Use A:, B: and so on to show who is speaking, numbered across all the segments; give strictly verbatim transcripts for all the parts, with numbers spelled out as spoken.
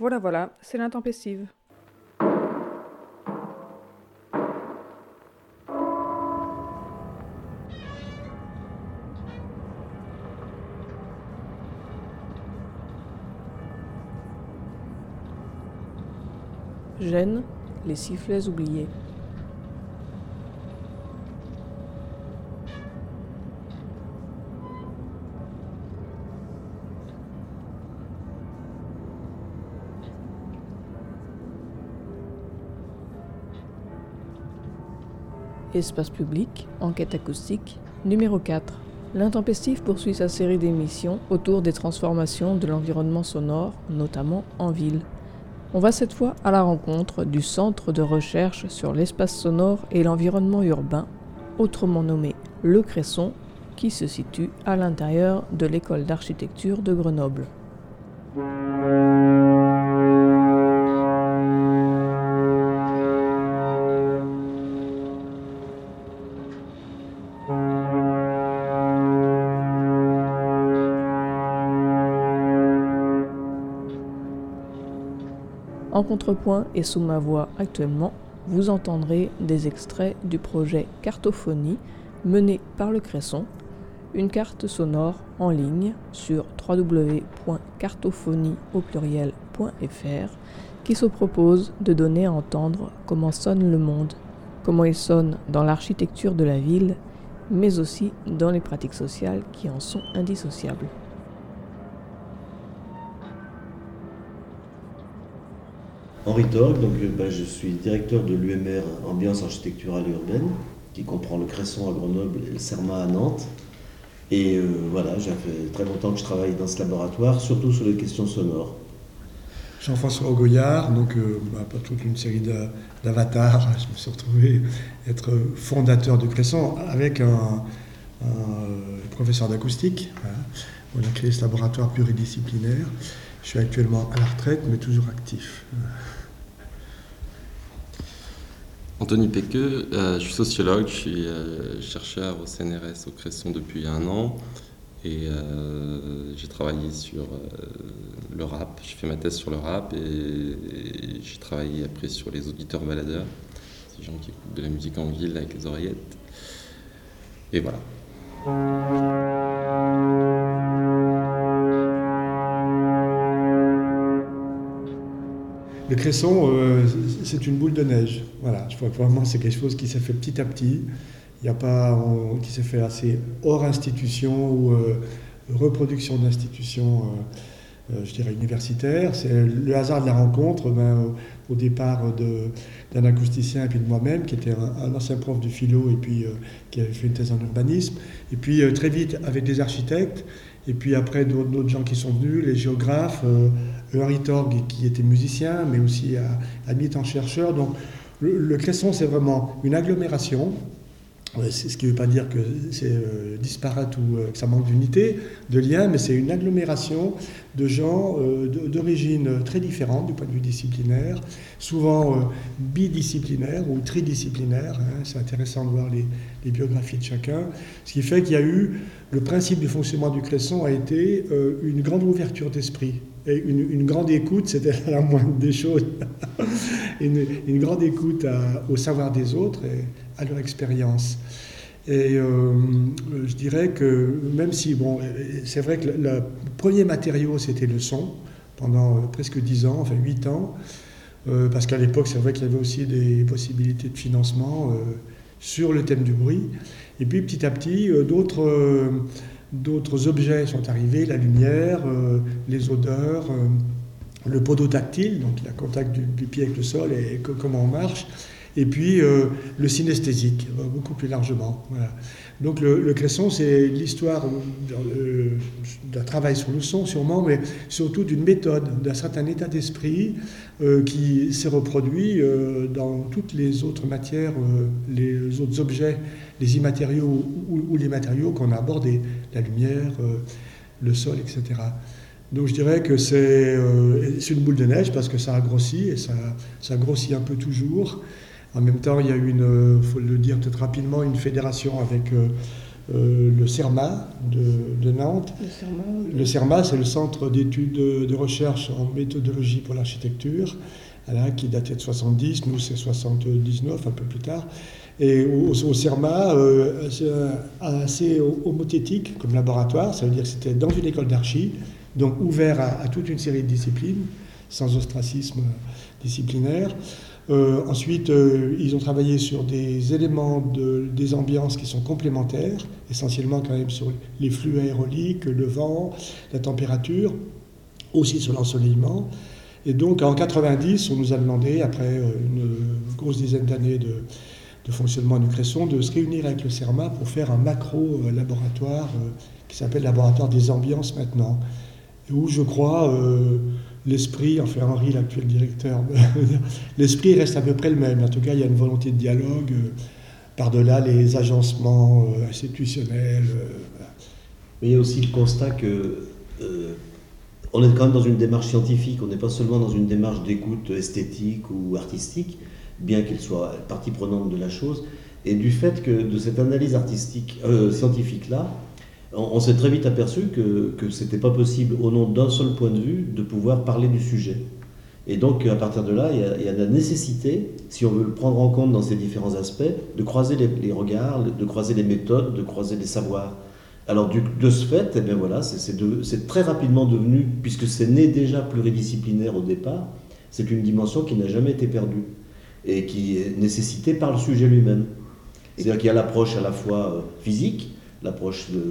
A: Voilà, voilà, c'est l'intempestive. Gênes, les sifflets oubliés. Espace public, enquête acoustique, numéro quatre. L'intempestive poursuit sa série d'émissions autour des transformations de l'environnement sonore, notamment en ville. On va cette fois à la rencontre du Centre de recherche sur l'espace sonore et l'environnement urbain, autrement nommé Le Cresson, qui se situe à l'intérieur de l'école d'architecture de Grenoble. En contrepoint et sous ma voix actuellement, vous entendrez des extraits du projet Cartophonie mené par Le Cresson, une carte sonore en ligne sur w w w point cartophonie au pluriel point f r qui se propose de donner à entendre comment sonne le monde, comment il sonne dans l'architecture de la ville, mais aussi dans les pratiques sociales qui en sont indissociables.
B: Henri Torgue, donc, bah, je suis directeur de l'U M R Ambiance Architecturale et Urbaine, qui comprend le Cresson à Grenoble et le CERMA à Nantes. Et euh, voilà, ça fait très longtemps que je travaille dans ce laboratoire, surtout sur les questions sonores.
C: Jean-François Augoyard, donc euh, bah, pas toute une série d'avatars, je me suis retrouvé être fondateur du Cresson avec un, un professeur d'acoustique. Voilà. On a créé ce laboratoire pluridisciplinaire. Je suis actuellement à la retraite, mais toujours actif.
D: Anthony Péqueux, euh, je suis sociologue, je suis euh, chercheur au C N R S au Cresson depuis un an et euh, j'ai travaillé sur euh, le rap, j'ai fait ma thèse sur le rap et, et j'ai travaillé après sur les auditeurs baladeurs, ces gens qui écoutent de la musique en ville avec les oreillettes. Et voilà.
C: Le Cresson, euh, c'est une boule de neige. Voilà, je crois que vraiment c'est quelque chose qui s'est fait petit à petit. Il n'y a pas, on, qui s'est fait assez hors institution ou euh, reproduction d'institutions, euh, euh, je dirais universitaires. C'est le hasard de la rencontre, ben, au, au départ de, d'un acousticien et puis de moi-même, qui était un, un ancien prof de philo et puis euh, qui avait fait une thèse en urbanisme. Et puis euh, très vite avec des architectes. Et puis après, d'autres, d'autres gens qui sont venus, les géographes, euh, Henri Torgue qui était musicien, mais aussi à, à mi-temps chercheur. Donc le, le Cresson, c'est vraiment une agglomération. C'est ce qui ne veut pas dire que c'est euh, disparate ou euh, que ça manque d'unité, de lien, mais c'est une agglomération de gens euh, d'origine très différentes du point de vue disciplinaire, souvent euh, bidisciplinaires ou tridisciplinaires. Hein, c'est intéressant de voir les, les biographies de chacun. Ce qui fait qu'il y a eu, le principe du fonctionnement du Cresson a été euh, une grande ouverture d'esprit. Et une, une grande écoute, c'était la moindre des choses, une, une grande écoute à, au savoir des autres et à leur expérience. Et euh, je dirais que même si, bon, c'est vrai que le, le premier matériau, c'était le son, pendant euh, presque dix ans, enfin huit ans, euh, parce qu'à l'époque, c'est vrai qu'il y avait aussi des possibilités de financement euh, sur le thème du bruit. Et puis petit à petit, euh, d'autres... Euh, D'autres objets sont arrivés, la lumière, euh, les odeurs, euh, le podotactile, donc le contact du, du pied avec le sol et que, comment on marche, et puis euh, le synesthésique, euh, beaucoup plus largement. Voilà. Donc le, le Cresson, c'est l'histoire euh, d'un travail sur le son sûrement, mais surtout d'une méthode, d'un certain état d'esprit euh, qui s'est reproduit euh, dans toutes les autres matières, euh, les autres objets, les immatériaux ou, ou les matériaux qu'on a abordés, la lumière, euh, le sol, et cetera. Donc je dirais que c'est, euh, c'est une boule de neige parce que ça a grossi et ça, ça grossit un peu toujours. En même temps, il y a eu, il faut le dire peut-être rapidement, une fédération avec euh, euh, le CERMA de, de Nantes.
A: Le CERMA, oui.
C: Le CERMA, c'est le Centre d'études de, de recherche en méthodologie pour l'architecture, voilà, qui datait de soixante-dix, nous c'est soixante-dix-neuf, un peu plus tard. Et au, au CERMA, euh, c'est assez homothétique comme laboratoire, ça veut dire que c'était dans une école d'archi, donc ouvert à, à toute une série de disciplines, sans ostracisme disciplinaire. Euh, ensuite, euh, ils ont travaillé sur des éléments de, des ambiances qui sont complémentaires, essentiellement quand même sur les flux aéroliques, le vent, la température, aussi sur l'ensoleillement. Et donc en quatre-vingt-dix, on nous a demandé, après une grosse dizaine d'années de, de fonctionnement du Cresson, de se réunir avec le CERMA pour faire un macro-laboratoire euh, qui s'appelle Laboratoire des ambiances maintenant, où je crois... Euh, l'esprit, enfin Henri, l'actuel directeur, l'esprit reste à peu près le même. En tout cas, il y a une volonté de dialogue euh, par-delà les agencements euh, institutionnels. Euh, voilà.
B: Mais il y a aussi le constat que euh, on est quand même dans une démarche scientifique, on n'est pas seulement dans une démarche d'écoute esthétique ou artistique, bien qu'il soit partie prenante de la chose, et du fait que de cette analyse artistique, euh, scientifique-là, on s'est très vite aperçu que, que ce n'était pas possible, au nom d'un seul point de vue, de pouvoir parler du sujet. Et donc, à partir de là, il y a, il y a la nécessité, si on veut le prendre en compte dans ces différents aspects, de croiser les, les regards, de croiser les méthodes, de croiser les savoirs. Alors, du, de ce fait, eh bien voilà, c'est, c'est, de, c'est très rapidement devenu, puisque c'est né déjà pluridisciplinaire au départ, c'est une dimension qui n'a jamais été perdue et qui est nécessitée par le sujet lui-même. C'est-à-dire qu'il y a l'approche à la fois physique, l'approche de, de,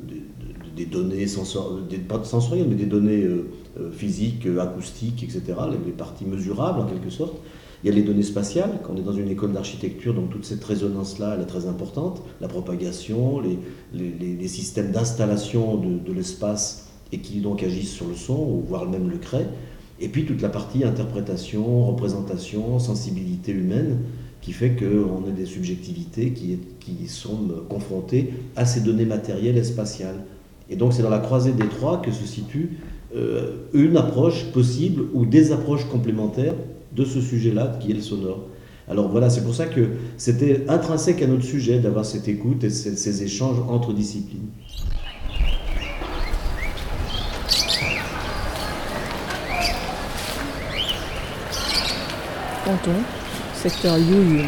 B: de, des données sensorielles, pas de sensorielles, mais des données euh, physiques, acoustiques, et cetera, les, les parties mesurables en quelque sorte. Il y a les données spatiales, quand on est dans une école d'architecture, donc toute cette résonance-là, elle est très importante, la propagation, les, les, les systèmes d'installation de, de l'espace et qui donc agissent sur le son, ou voire même le crée, et puis toute la partie interprétation, représentation, sensibilité humaine, qui fait qu'on a des subjectivités qui, qui sont confrontées à ces données matérielles et spatiales. Et donc c'est dans la croisée des trois que se situe euh, une approche possible ou des approches complémentaires de ce sujet-là qui est le sonore. Alors voilà, c'est pour ça que c'était intrinsèque à notre sujet d'avoir cette écoute et ces, ces échanges entre disciplines.
A: Canton, secteur Yuyun.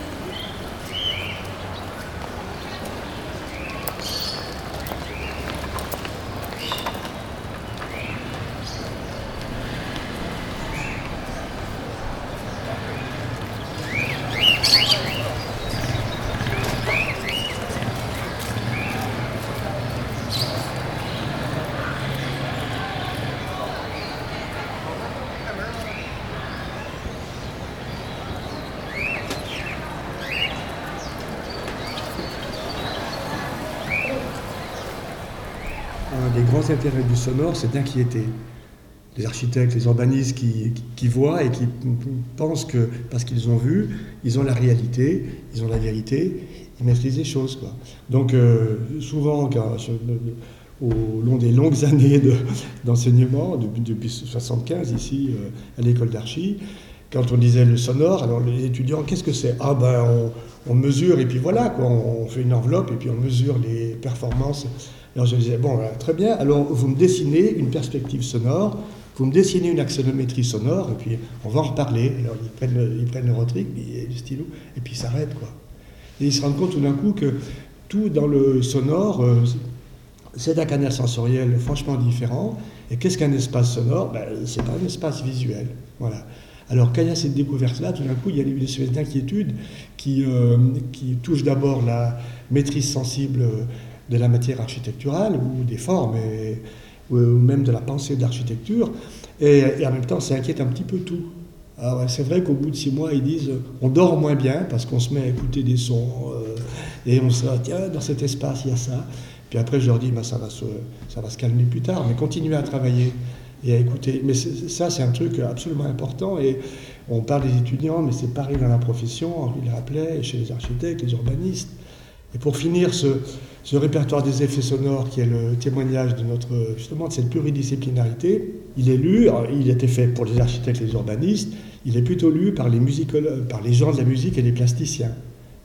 C: Un des grands intérêts du sonore, c'est d'inquiéter les architectes, les urbanistes qui, qui, qui voient et qui pensent que, parce qu'ils ont vu, ils ont la réalité, ils ont la vérité, ils maîtrisent les choses, quoi. Donc, euh, souvent, quand, je, au long des longues années de, d'enseignement, depuis, depuis soixante-quinze ici, euh, à l'école d'archi, quand on disait le sonore, alors les étudiants, qu'est-ce que c'est? Ah ben, on, on mesure et puis voilà, quoi, on fait une enveloppe et puis on mesure les performances. Alors je disais, bon, très bien, alors vous me dessinez une perspective sonore, vous me dessinez une axonométrie sonore, et puis on va en reparler. Alors ils prennent le, ils prennent le rotric, le stylo, et puis ils s'arrêtent, quoi. Et ils se rendent compte tout d'un coup que tout dans le sonore, euh, c'est un canal sensoriel franchement différent. Et qu'est-ce qu'un espace sonore? Ben, c'est pas un espace visuel, voilà. Alors, quand il y a cette découverte-là, tout d'un coup, il y a une espèce d'inquiétude qui, euh, qui touche d'abord la maîtrise sensible de la matière architecturale, ou des formes, et, ou même de la pensée d'architecture, et, et en même temps, ça inquiète un petit peu tout. Alors, c'est vrai qu'au bout de six mois, ils disent on dort moins bien parce qu'on se met à écouter des sons, euh, et on se dit tiens, dans cet espace, il y a ça. Puis après, je leur dis ben, ça, va se, ça va se calmer plus tard, mais continuez à travailler et à écouter. Mais c'est, ça, c'est un truc absolument important. Et on parle des étudiants, mais c'est pareil dans la profession, Henri le rappelait, chez les architectes, les urbanistes. Et pour finir, ce, ce répertoire des effets sonores, qui est le témoignage de notre, justement, de cette pluridisciplinarité, il est lu, il a été fait pour les architectes et les urbanistes, il est plutôt lu par les musicologues, par les gens de la musique et les plasticiens.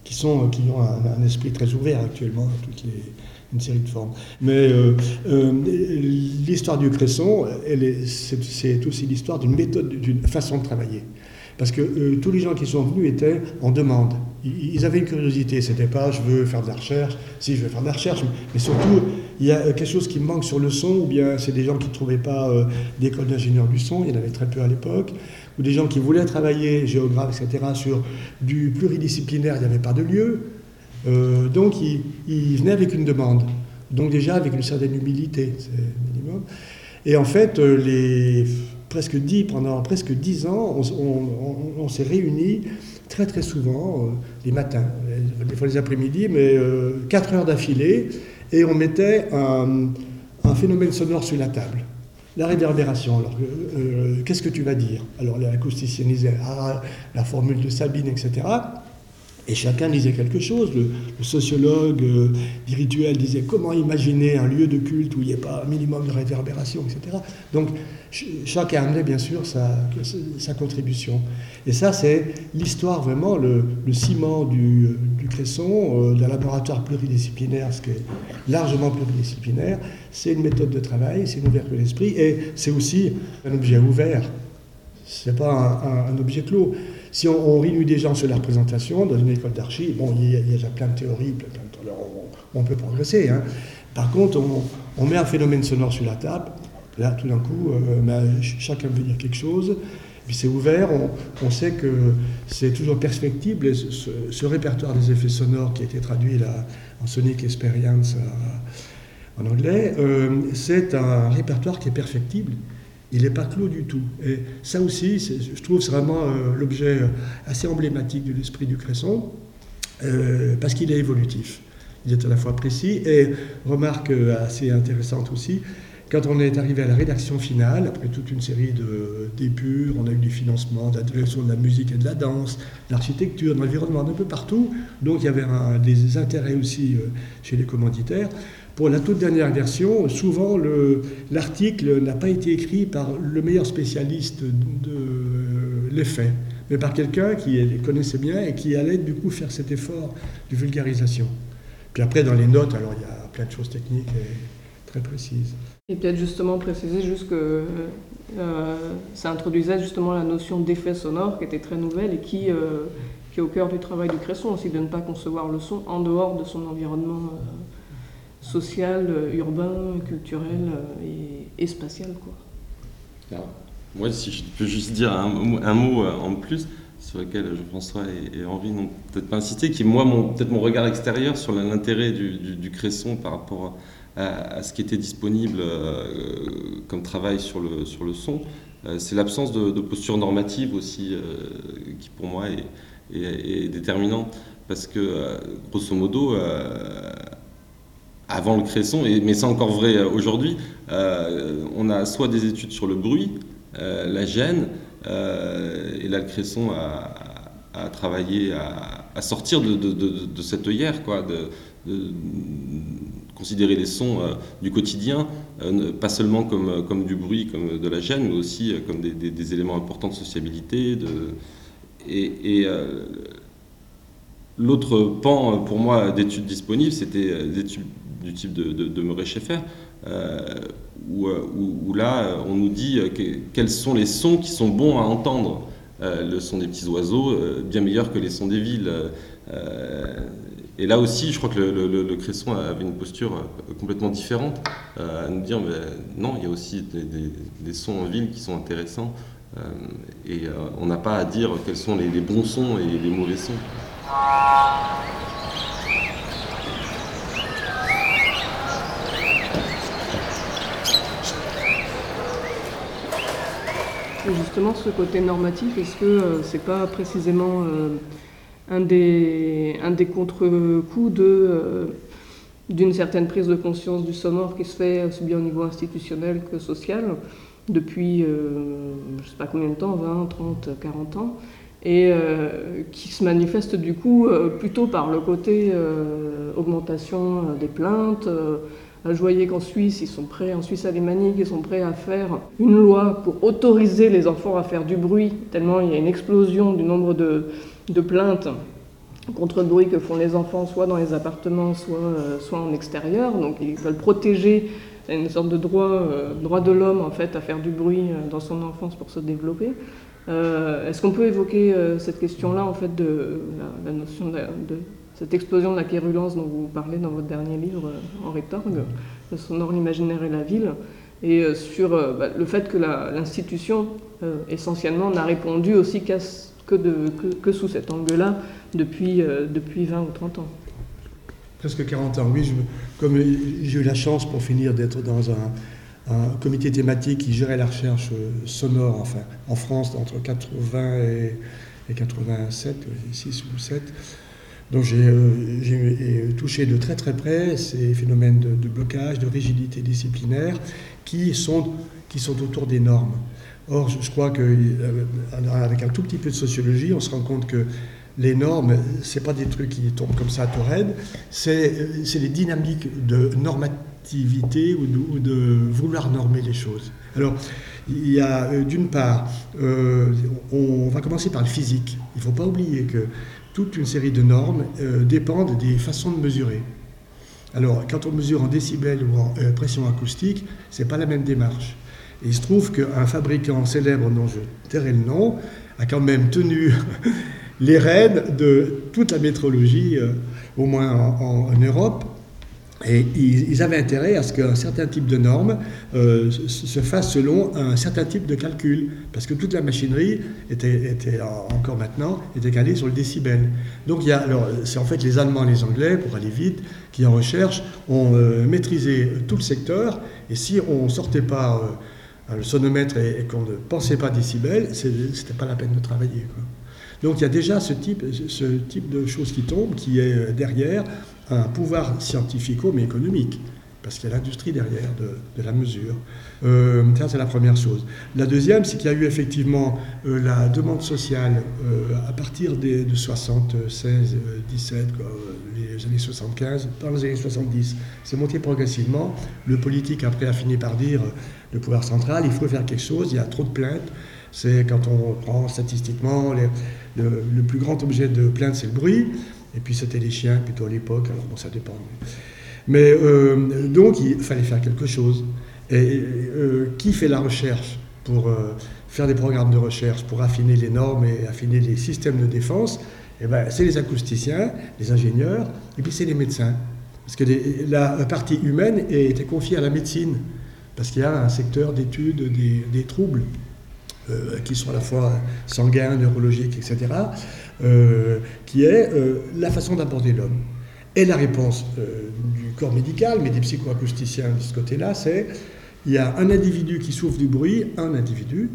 C: qui, sont, qui ont un, un esprit très ouvert actuellement à toutes les, une série de formes. Mais euh, euh, l'histoire du Cresson, elle est, c'est, c'est aussi l'histoire d'une méthode, d'une façon de travailler. Parce que euh, tous les gens qui sont venus étaient en demande. Ils, ils avaient une curiosité, c'était pas je veux faire de la recherche, si je veux faire de la recherche, mais surtout il y a quelque chose qui me manque sur le son, ou bien c'est des gens qui ne trouvaient pas euh, d'école d'ingénieur du son, il y en avait très peu à l'époque, ou des gens qui voulaient travailler, géographes, et cetera, sur du pluridisciplinaire, il n'y avait pas de lieu. Euh, donc ils, ils venaient avec une demande, donc déjà avec une certaine humilité, c'est le minimum. Et en fait, euh, les... Presque dix, pendant presque dix ans, on, on, on, on s'est réunis très très souvent, euh, les matins, des fois les après-midi, mais euh, quatre heures d'affilée, et on mettait un, un phénomène sonore sur la table. La réverbération, alors euh, euh, qu'est-ce que tu vas dire? Alors l'acousticienne disait ah, la formule de Sabine, et cetera. Et chacun disait quelque chose. Le, le sociologue euh, du rituel disait comment imaginer un lieu de culte où il n'y ait pas un minimum de réverbération, et cetera. Donc ch- chacun amenait bien sûr sa, sa contribution. Et ça, c'est l'histoire vraiment, le, le ciment du, du Cresson, euh, d'un laboratoire pluridisciplinaire, ce qui est largement pluridisciplinaire. C'est une méthode de travail, c'est une ouverture d'esprit, et c'est aussi un objet ouvert. Ce n'est pas un, un, un objet clos. Si on, on réunit des gens sur la représentation, dans une école d'archi, bon, il y, a, il y a déjà plein de théories, plein, plein de, alors on, on peut progresser. Hein. Par contre, on, on met un phénomène sonore sur la table, là, tout d'un coup, euh, ben, chacun veut dire quelque chose, puis c'est ouvert, on, on sait que c'est toujours perfectible, et ce, ce, ce répertoire des effets sonores qui a été traduit là, en Sonic Experience euh, en anglais, euh, c'est un répertoire qui est perfectible. Il n'est pas clos du tout. Et ça aussi, c'est, je trouve, c'est vraiment euh, l'objet assez emblématique de l'esprit du Cresson, euh, parce qu'il est évolutif. Il est à la fois précis, et remarque assez intéressante aussi, quand on est arrivé à la rédaction finale, après toute une série de, d'épures, on a eu du financement, de la direction de la musique et de la danse, de l'architecture, de l'environnement, un peu partout, donc il y avait un, des intérêts aussi euh, chez les commanditaires. Pour la toute dernière version, souvent le, l'article n'a pas été écrit par le meilleur spécialiste de, de l'effet, mais par quelqu'un qui les connaissait bien et qui allait du coup faire cet effort de vulgarisation. Puis après, dans les notes, alors il y a plein de choses techniques et très précises.
A: Et peut-être justement préciser juste que euh, ça introduisait justement la notion d'effet sonore qui était très nouvelle et qui, euh, qui est au cœur du travail du Cresson aussi, de ne pas concevoir le son en dehors de son environnement euh, social, urbain, culturel et, et spatial, quoi.
D: Alors, moi, si je peux juste dire un, un mot en plus, sur lequel Jean-François et, et Henri n'ont peut-être pas insisté, qui est moi, mon, peut-être mon regard extérieur sur l'intérêt du, du, du Cresson par rapport à, à ce qui était disponible euh, comme travail sur le, sur le son. Euh, c'est l'absence de, de posture normative aussi, euh, qui pour moi est, est, est déterminante, parce que, euh, grosso modo, euh, avant le Cresson, et, mais c'est encore vrai aujourd'hui, euh, on a soit des études sur le bruit, euh, la gêne, euh, et là le Cresson a, a travaillé à, à sortir de, de, de, de cette œillère, quoi, de, de considérer les sons euh, du quotidien, euh, pas seulement comme, comme du bruit, comme de la gêne, mais aussi euh, comme des, des, des éléments importants de sociabilité. De, et et euh, l'autre pan, pour moi, d'études disponibles, c'était des études du type de, de, de Murray-Schaeffer, euh, où, où, où là, on nous dit que, quels sont les sons qui sont bons à entendre. Euh, le son des petits oiseaux, euh, bien meilleur que les sons des villes. Euh, et là aussi, je crois que le, le, le Cresson avait une posture complètement différente, euh, à nous dire, mais non, il y a aussi des, des, des sons en ville qui sont intéressants, euh, et euh, on n'a pas à dire quels sont les, les bons sons et les mauvais sons.
A: Et justement, ce côté normatif, est-ce que euh, c'est pas précisément euh, un des, un des contre-coups de, euh, d'une certaine prise de conscience du sonore qui se fait aussi bien au niveau institutionnel que social depuis, euh, je sais pas combien de temps, vingt, trente, quarante ans, et euh, qui se manifeste du coup euh, plutôt par le côté euh, augmentation euh, des plaintes. Euh, Je voyais qu'en Suisse, ils sont prêts, en Suisse alémanique, ils sont prêts à faire une loi pour autoriser les enfants à faire du bruit, tellement il y a une explosion du nombre de, de plaintes contre-bruit que font les enfants, soit dans les appartements, soit, euh, soit en extérieur. Donc ils veulent protéger une sorte de droit, euh, droit de l'homme en fait, à faire du bruit dans son enfance pour se développer. Euh, est-ce qu'on peut évoquer euh, cette question-là, en fait, de la, la notion de, de cette explosion de la quérulence dont vous parlez dans votre dernier livre, euh, Henri Torg, Le sonore, l'imaginaire et la ville, et euh, sur euh, bah, le fait que la, l'institution, euh, essentiellement, n'a répondu aussi qu'à, que, de, que, que sous cet angle-là depuis, euh, depuis vingt ou trente ans.
C: Presque quarante ans, oui. Je, comme j'ai eu la chance, pour finir, d'être dans un, un comité thématique qui gérait la recherche sonore, enfin, en France, entre quatre-vingts et, et quatre-vingt-sept, six ou sept. Donc j'ai, euh, j'ai touché de très très près ces phénomènes de, de blocage, de rigidité disciplinaire qui sont, qui sont autour des normes. Or, je, je crois qu'avec un tout petit peu de sociologie, on se rend compte que les normes, ce n'est pas des trucs qui tombent comme ça à tour raide, c'est, c'est les dynamiques de normativité ou de, ou de vouloir normer les choses. Alors, il y a euh, d'une part, euh, on va commencer par le physique. Il ne faut pas oublier que toute une série de normes euh, dépendent des façons de mesurer. Alors, quand on mesure en décibels ou en euh, pression acoustique, ce n'est pas la même démarche. Et il se trouve qu'un fabricant célèbre, dont je tairai le nom, a quand même tenu les rênes de toute la métrologie, euh, au moins en, en Europe. Et ils, ils avaient intérêt à ce qu'un certain type de normes euh, se fasse selon un certain type de calcul, parce que toute la machinerie était, était encore maintenant était calée sur le décibel. Donc il y a, alors, c'est en fait les Allemands et les Anglais, pour aller vite, qui en recherche ont euh, maîtrisé tout le secteur, et si on ne sortait pas euh, le sonomètre et, et qu'on ne pensait pas décibel, c'est, c'était pas la peine de travailler, quoi. Donc il y a déjà ce type, ce type de choses qui tombent, qui est derrière un pouvoir scientifico mais économique, parce qu'il y a l'industrie derrière de, de la mesure. Euh, ça, c'est la première chose. La deuxième, c'est qu'il y a eu effectivement euh, la demande sociale euh, à partir des, de soixante-seize dix-sept, quoi, les années soixante-quinze, dans les années soixante-dix. C'est monté progressivement. Le politique, après, a fini par dire, le pouvoir central, il faut faire quelque chose, il y a trop de plaintes. C'est quand on prend statistiquement, les, le, le plus grand objet de plainte, c'est le bruit. Et puis c'était les chiens plutôt à l'époque, alors bon, ça dépend. Mais euh, donc il fallait faire quelque chose. Et euh, qui fait la recherche pour euh, faire des programmes de recherche, pour affiner les normes et affiner les systèmes de défense? Eh ben, c'est les acousticiens, les ingénieurs, et puis c'est les médecins. Parce que les, la partie humaine était confiée à la médecine, parce qu'il y a un secteur d'études des, des troubles. Euh, qui sont à la fois sanguins, neurologiques, et cetera, euh, qui est euh, la façon d'aborder l'homme. Et la réponse euh, du corps médical, mais des psychoacousticiens de ce côté-là, c'est il y a un individu qui souffre du bruit, un individu,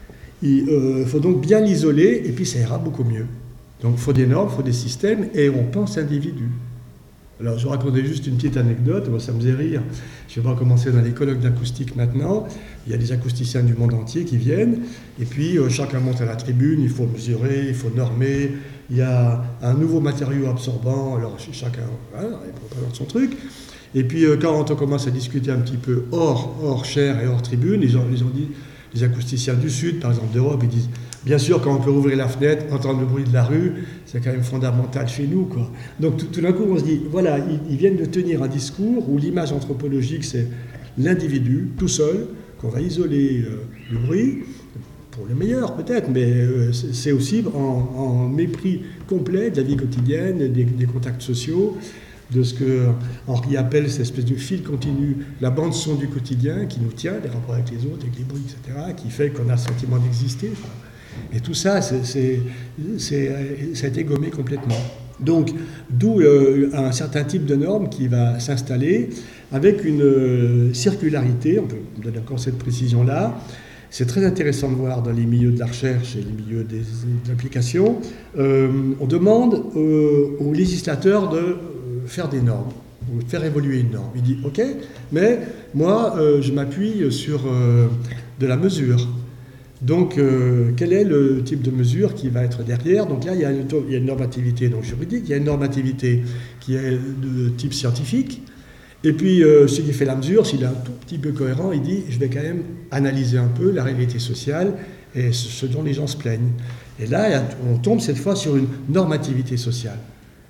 C: il euh, faut donc bien l'isoler, et puis ça ira beaucoup mieux. Donc il faut des normes, il faut des systèmes, et on pense individu. Alors, je vous racontais juste une petite anecdote, moi, ça me faisait rire. Je vais pas commencer dans les colloques d'acoustique maintenant. Il y a des acousticiens du monde entier qui viennent, et puis euh, chacun monte à la tribune, il faut mesurer, il faut normer. Il y a un nouveau matériau absorbant, alors chacun voilà, il présente son truc. Et puis, euh, quand on commence à discuter un petit peu hors, hors chaire et hors tribune, les gens, les gens disent, les acousticiens du Sud, par exemple d'Europe, ils disent bien sûr, quand on peut ouvrir la fenêtre, entendre le bruit de la rue, c'est quand même fondamental chez nous, quoi. Donc tout, tout d'un coup, on se dit voilà, ils, ils viennent de tenir un discours où l'image anthropologique, c'est l'individu, tout seul, qu'on va isoler euh, le bruit, pour le meilleur peut-être, mais euh, c'est, c'est aussi en, en mépris complet de la vie quotidienne, des, des contacts sociaux, de ce que Henri appelle cette espèce de fil continu, la bande-son du quotidien qui nous tient, les rapports avec les autres, avec les bruits, et cetera, qui fait qu'on a le sentiment d'exister. Et tout ça, c'est, c'est, c'est, ça a été gommé complètement. Donc, d'où euh, un certain type de norme qui va s'installer avec une euh, circularité, on peut donner encore cette précision-là. C'est très intéressant de voir dans les milieux de la recherche et les milieux des, de l'application, euh, on demande euh, aux législateurs de euh, faire des normes, ou de faire évoluer une norme. Il dit, ok, mais moi, euh, je m'appuie sur euh, de la mesure. Donc, euh, quel est le type de mesure qui va être derrière? Donc là, il y a une, il y a une normativité donc, juridique, il y a une normativité qui est de type scientifique. Et puis, euh, celui qui fait la mesure, s'il est un tout petit peu cohérent, il dit, je vais quand même analyser un peu la réalité sociale et ce dont les gens se plaignent. Et là, on tombe cette fois sur une normativité sociale.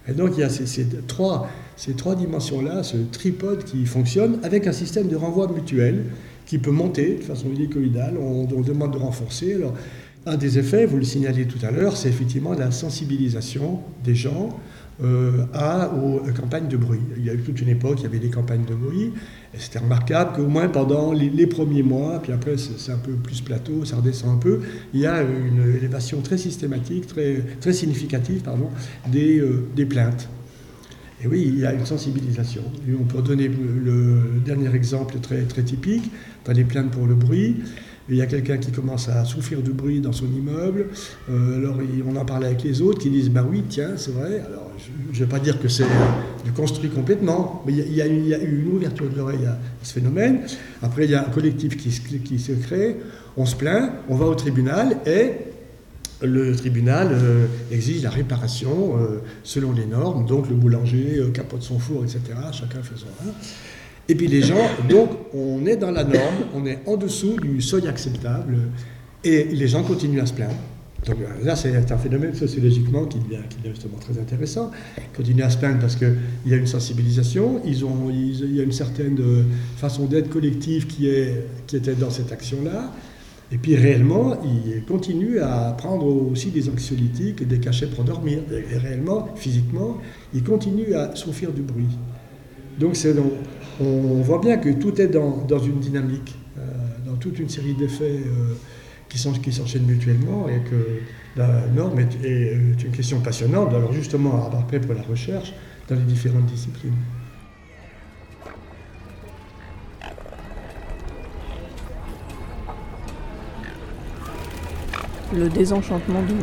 C: Et donc il y a ces, ces, trois, ces trois dimensions-là, ce tripode qui fonctionne avec un système de renvoi mutuel qui peut monter de façon hélicoïdale, on, on demande de renforcer. Alors, un des effets, vous le signaliez tout à l'heure, c'est effectivement la sensibilisation des gens euh, à, aux campagnes de bruit. Il y a eu toute une époque, il y avait des campagnes de bruit, et c'était remarquable qu'au moins pendant les, les premiers mois, puis après c'est, c'est un peu plus plateau, ça redescend un peu, il y a une élévation très systématique, très, très significative pardon, des, euh, des plaintes. Et oui, il y a une sensibilisation. Et on peut donner le dernier exemple très, très typique, dans les plaintes pour le bruit. Il y a quelqu'un qui commence à souffrir du bruit dans son immeuble. Euh, alors on en parle avec les autres qui disent « bah oui, tiens, c'est vrai ». Alors je ne vais pas dire que c'est du construit complètement, mais il y, a, il, y a, il y a eu une ouverture de l'oreille à ce phénomène. Après, il y a un collectif qui se, qui se crée. On se plaint, on va au tribunal et le tribunal euh, exige la réparation euh, selon les normes. Donc le boulanger euh, capote son four, et cetera. Chacun fait son... Hein. Et puis les gens, donc on est dans la norme, on est en dessous du seuil acceptable et les gens continuent à se plaindre. Donc là, c'est un phénomène sociologiquement qui devient, qui devient justement très intéressant. Ils continuent à se plaindre parce qu'il y a une sensibilisation, ils ont, ils, il y a une certaine façon d'être collective qui, est, qui était dans cette action-là. Et puis réellement, ils continuent à prendre aussi des anxiolytiques et des cachets pour dormir. Et réellement, physiquement, ils continuent à souffrir du bruit. Donc c'est, donc, on voit bien que tout est dans, dans une dynamique, euh, dans toute une série d'effets euh, qui, sont, qui s'enchaînent mutuellement et que la norme est, est une question passionnante, alors justement à avoir prêt pour la recherche dans les différentes disciplines.
A: Le désenchantement du monde.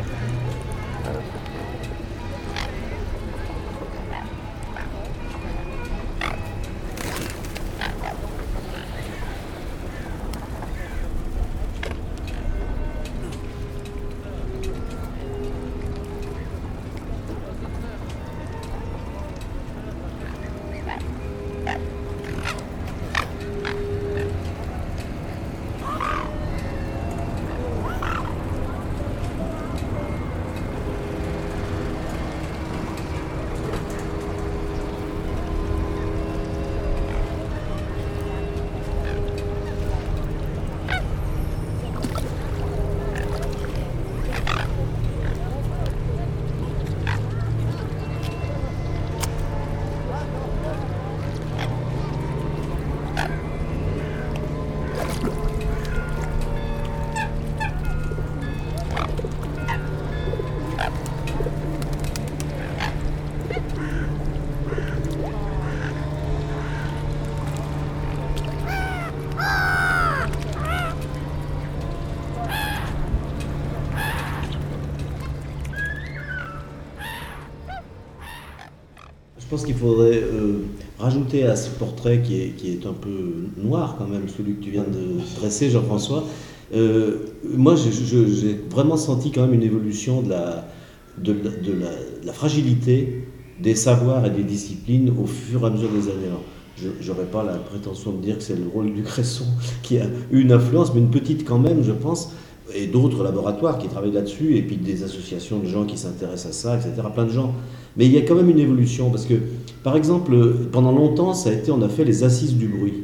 B: Je pense qu'il faudrait euh, rajouter à ce portrait qui est, qui est un peu noir quand même, celui que tu viens de dresser, Jean-François. Euh, moi, j'ai, je, j'ai vraiment senti quand même une évolution de la, de, la, de, la, de la fragilité des savoirs et des disciplines au fur et à mesure des années. Alors, je n'aurais pas la prétention de dire que c'est le rôle du Cresson qui a eu une influence, mais une petite quand même, je pense, et d'autres laboratoires qui travaillent là-dessus, et puis des associations de gens qui s'intéressent à ça, et cetera, plein de gens. Mais il y a quand même une évolution, parce que, par exemple, pendant longtemps, ça a été, on a fait les assises du bruit.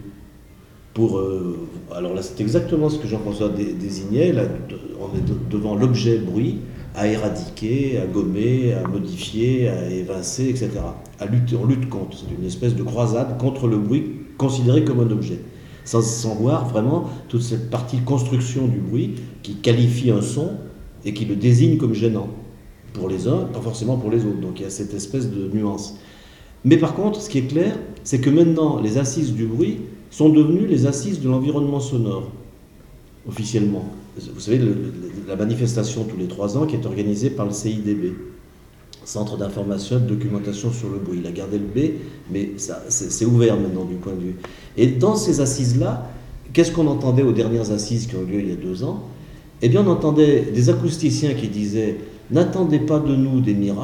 B: Pour, euh, alors là, c'est exactement ce que Jean-François dé, désignait. Là, on est de, devant l'objet bruit, à éradiquer, à gommer, à modifier, à évincer, et cetera. À lutter, on lutte contre. C'est une espèce de croisade contre le bruit considéré comme un objet. Sans, sans voir vraiment toute cette partie construction du bruit qui qualifie un son et qui le désigne comme gênant. Pour les uns, pas forcément pour les autres. Donc il y a cette espèce de nuance. Mais par contre, ce qui est clair, c'est que maintenant, les assises du bruit sont devenues les assises de l'environnement sonore, officiellement. Vous savez, le, la manifestation tous les trois ans qui est organisée par le C I D B, Centre d'information et de documentation sur le bruit. Il a gardé le B, mais ça, c'est, c'est ouvert maintenant du point de vue. Et dans ces assises-là, qu'est-ce qu'on entendait aux dernières assises qui ont eu lieu il y a deux ans ? Eh bien, on entendait des acousticiens qui disaient « N'attendez pas de nous des miracles ».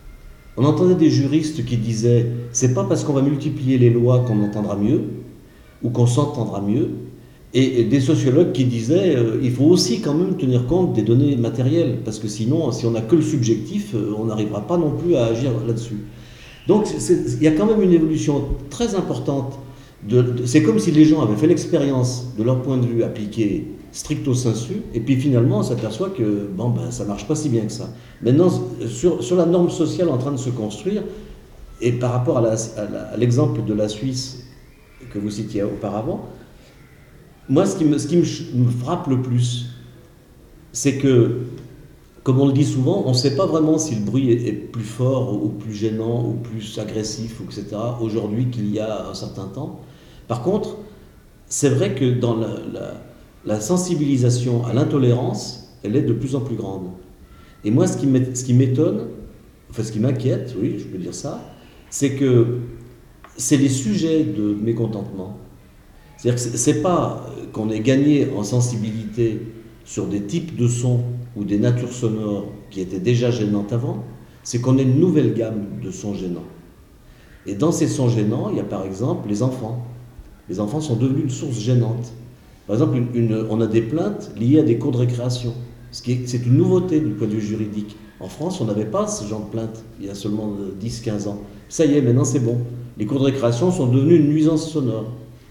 B: On entendait des juristes qui disaient « C'est pas parce qu'on va multiplier les lois qu'on entendra mieux ou qu'on s'entendra mieux ». Et, et des sociologues qui disaient euh, il faut aussi quand même tenir compte des données matérielles, parce que sinon, si on n'a que le subjectif, euh, on n'arrivera pas non plus à agir là-dessus. Donc il y a quand même une évolution très importante. De, de, c'est comme si les gens avaient fait l'expérience de leur point de vue appliqué stricto sensu, et puis finalement on s'aperçoit que bon, ben, ça ne marche pas si bien que ça. Maintenant, sur, sur la norme sociale en train de se construire, et par rapport à, la, à, la, à l'exemple de la Suisse que vous citiez auparavant, moi ce qui me, ce qui me frappe le plus, c'est que, comme on le dit souvent, on ne sait pas vraiment si le bruit est, est plus fort ou plus gênant ou plus agressif, et cetera aujourd'hui qu'il y a un certain temps. Par contre, c'est vrai que dans la, la, la sensibilisation à l'intolérance, elle est de plus en plus grande. Et moi, ce qui m'étonne, enfin ce qui m'inquiète, oui, je peux dire ça, c'est que c'est les sujets de mécontentement. C'est-à-dire que ce n'est pas qu'on ait gagné en sensibilité sur des types de sons ou des natures sonores qui étaient déjà gênantes avant, c'est qu'on ait une nouvelle gamme de sons gênants. Et dans ces sons gênants, il y a par exemple les enfants. Les enfants sont devenus une source gênante. Par exemple, une, une, on a des plaintes liées à des cours de récréation. Ce qui est, c'est une nouveauté du point de vue juridique. En France, on n'avait pas ce genre de plainte il y a seulement dix à quinze ans. Ça y est, maintenant c'est bon. Les cours de récréation sont devenus une nuisance sonore.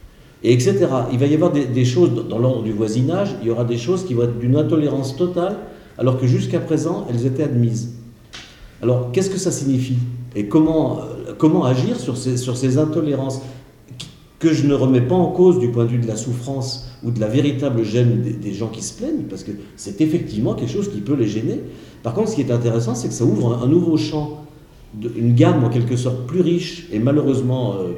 B: Et etc. Il va y avoir des, des choses dans l'ordre du voisinage, il y aura des choses qui vont être d'une intolérance totale, alors que jusqu'à présent, elles étaient admises. Alors, qu'est-ce que ça signifie? Et comment, euh, comment agir sur ces, sur ces intolérances que je ne remets pas en cause du point de vue de la souffrance ou de la véritable gêne des, des gens qui se plaignent, parce que c'est effectivement quelque chose qui peut les gêner. Par contre, ce qui est intéressant, c'est que ça ouvre un, un nouveau champ, de, une gamme en quelque sorte plus riche et malheureusement euh,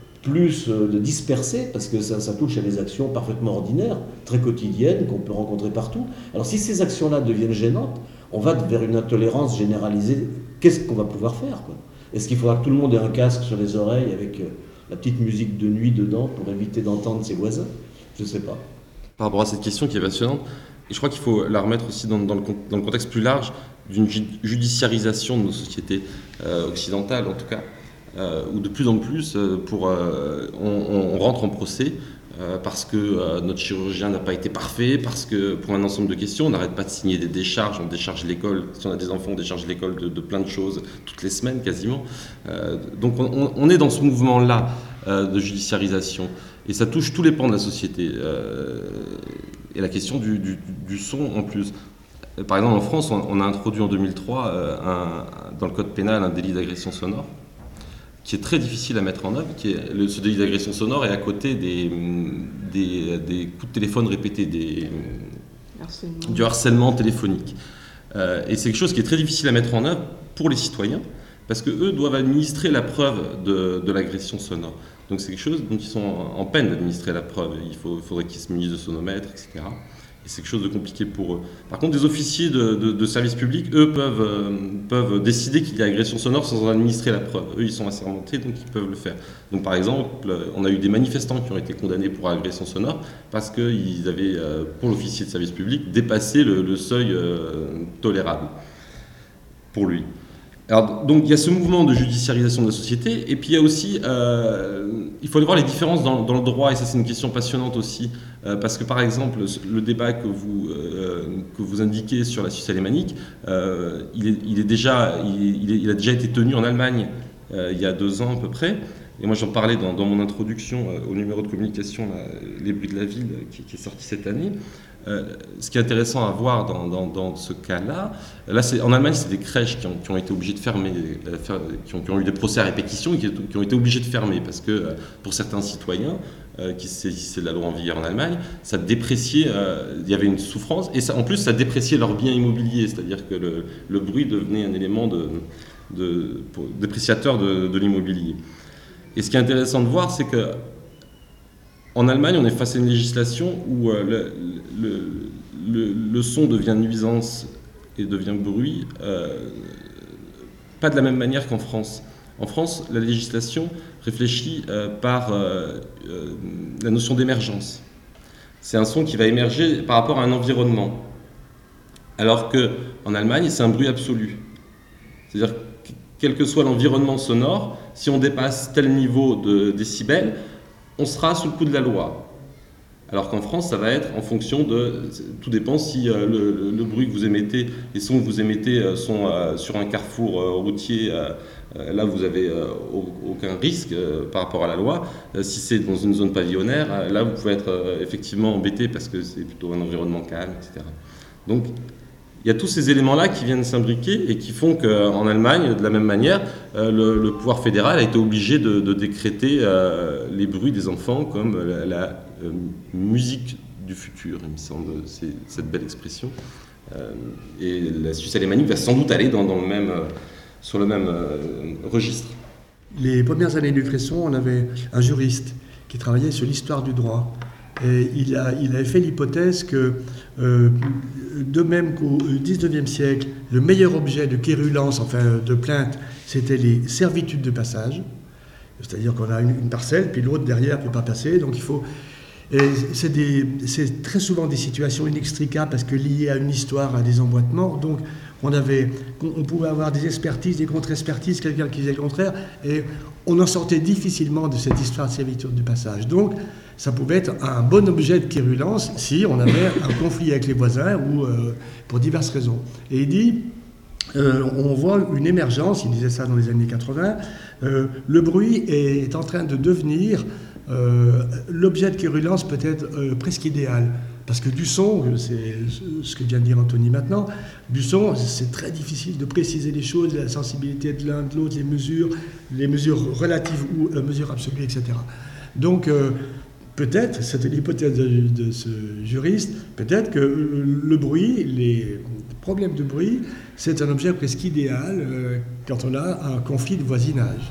B: plus euh, dispersée, parce que ça, ça touche à des actions parfaitement ordinaires, très quotidiennes, qu'on peut rencontrer partout. Alors si ces actions-là deviennent gênantes, on va vers une intolérance généralisée. Qu'est-ce qu'on va pouvoir faire, quoi? Est-ce qu'il faudra que tout le monde ait un casque sur les oreilles avec... Euh, la petite musique de nuit dedans pour éviter d'entendre ses voisins? Je ne sais pas.
D: Par rapport à cette question qui est passionnante, et je crois qu'il faut la remettre aussi dans, dans, le, dans le contexte plus large d'une judiciarisation de nos sociétés euh, occidentales, en tout cas, euh, où de plus en plus, euh, pour, euh, on, on rentre en procès euh, parce que euh, notre chirurgien n'a pas été parfait, parce que pour un ensemble de questions, on n'arrête pas de signer des décharges, on décharge l'école, si on a des enfants, on décharge l'école de, de plein de choses, toutes les semaines quasiment. Euh, donc on, on est dans ce mouvement-là euh, de judiciarisation, et ça touche tous les pans de la société. Euh, et la question du, du, du son en plus. Par exemple, en France, on, on a introduit en deux mille trois euh, un, dans le code pénal un délit d'agression sonore, qui est très difficile à mettre en œuvre. Qui est, le, ce délit d'agression sonore est à côté des, des, des coups de téléphone répétés, des, harcèlement. du harcèlement téléphonique. Euh, et c'est quelque chose qui est très difficile à mettre en œuvre pour les citoyens, parce qu'eux doivent administrer la preuve de, de l'agression sonore. Donc c'est quelque chose dont ils sont en, en peine d'administrer la preuve. Il faut, faudrait qu'ils se munissent de sonomètres, et cetera. Et c'est quelque chose de compliqué pour eux. Par contre, des officiers de, de, de service public, eux, peuvent, euh, peuvent décider qu'il y a agression sonore sans en administrer la preuve. Eux, ils sont assermentés, donc ils peuvent le faire. Donc par exemple, on a eu des manifestants qui ont été condamnés pour agression sonore parce qu'ils avaient, euh, pour l'officier de service public, dépassé le, le seuil euh, tolérable pour lui. Alors, donc il y a ce mouvement de judiciarisation de la société, et puis il y a aussi, euh, il faut aller voir les différences dans, dans le droit, et ça c'est une question passionnante aussi, euh, parce que par exemple le débat que vous, euh, que vous indiquez sur la Suisse alémanique, euh, il, est, il, est déjà, il, est, il a déjà été tenu en Allemagne euh, il y a deux ans à peu près, et moi j'en parlais dans, dans mon introduction euh, au numéro de communication là, Les bruits de la ville, qui, qui est sorti cette année. Euh, ce qui est intéressant à voir dans, dans, dans ce cas-là, là, c'est, en Allemagne, c'est des crèches qui ont, qui ont été obligées de fermer, euh, faire, qui, ont, qui ont eu des procès à répétition et qui, qui ont été obligées de fermer parce que euh, pour certains citoyens euh, qui saisissaient de la loi en vigueur en Allemagne, ça dépréciait, euh, il y avait une souffrance et ça, en plus ça dépréciait leurs biens immobiliers, c'est-à-dire que le, le bruit devenait un élément de, de, pour, dépréciateur de, de l'immobilier. Et ce qui est intéressant de voir, c'est que en Allemagne, on est face à une législation où euh, le, le, le, le son devient nuisance et devient bruit, euh, pas de la même manière qu'en France. En France, la législation réfléchit euh, par euh, euh, la notion d'émergence. C'est un son qui va émerger par rapport à un environnement. Alors qu'en Allemagne, c'est un bruit absolu. C'est-à-dire que quel que soit l'environnement sonore, si on dépasse tel niveau de décibels, on sera sous le coup de la loi. Alors qu'en France, ça va être en fonction de... Tout dépend si euh, le, le bruit que vous émettez, les sons que vous émettez euh, sont euh, sur un carrefour euh, routier, euh, euh, là vous n'avez euh, aucun risque euh, par rapport à la loi. Euh, si c'est dans une zone pavillonnaire, euh, là vous pouvez être euh, effectivement embêté parce que c'est plutôt un environnement calme, et cetera. Donc il y a tous ces éléments-là qui viennent s'imbriquer et qui font qu'en Allemagne, de la même manière, euh, le, le pouvoir fédéral a été obligé de, de décréter euh, les bruits des enfants comme la, la euh, musique du futur, il me semble, c'est cette belle expression. Euh, et la Suisse alémanique va sans doute aller dans, dans le même, euh, sur le même euh, registre.
C: Les premières années du Cresson, on avait un juriste qui travaillait sur l'histoire du droit. Et il, a, il avait fait l'hypothèse que, euh, de même qu'au dix-neuvième siècle, le meilleur objet de quérulence, enfin de plainte, c'était les servitudes de passage. C'est-à-dire qu'on a une, une parcelle, puis l'autre derrière ne peut pas passer. Donc il faut. Et c'est, des, c'est très souvent des situations inextricables parce que liées à une histoire, à des emboîtements. Donc on, avait, on pouvait avoir des expertises, des contre-expertises, quelqu'un qui disait le contraire. Et on en sortait difficilement de cette histoire de servitude de passage. Donc ça pouvait être un bon objet de quérulence si on avait un conflit avec les voisins ou euh, pour diverses raisons. Et il dit, euh, on voit une émergence, il disait ça dans les années quatre-vingts, euh, le bruit est en train de devenir euh, l'objet de quérulence peut-être euh, presque idéal. Parce que du son, c'est ce que vient de dire Anthony maintenant, du son, c'est très difficile de préciser les choses, la sensibilité de l'un, de l'autre, les mesures, les mesures relatives ou euh, mesures absolues, et cetera. Donc, euh, peut-être, c'était l'hypothèse de, de ce juriste, peut-être que le bruit, les problèmes de bruit, c'est un objet presque idéal euh, quand on a un conflit de voisinage.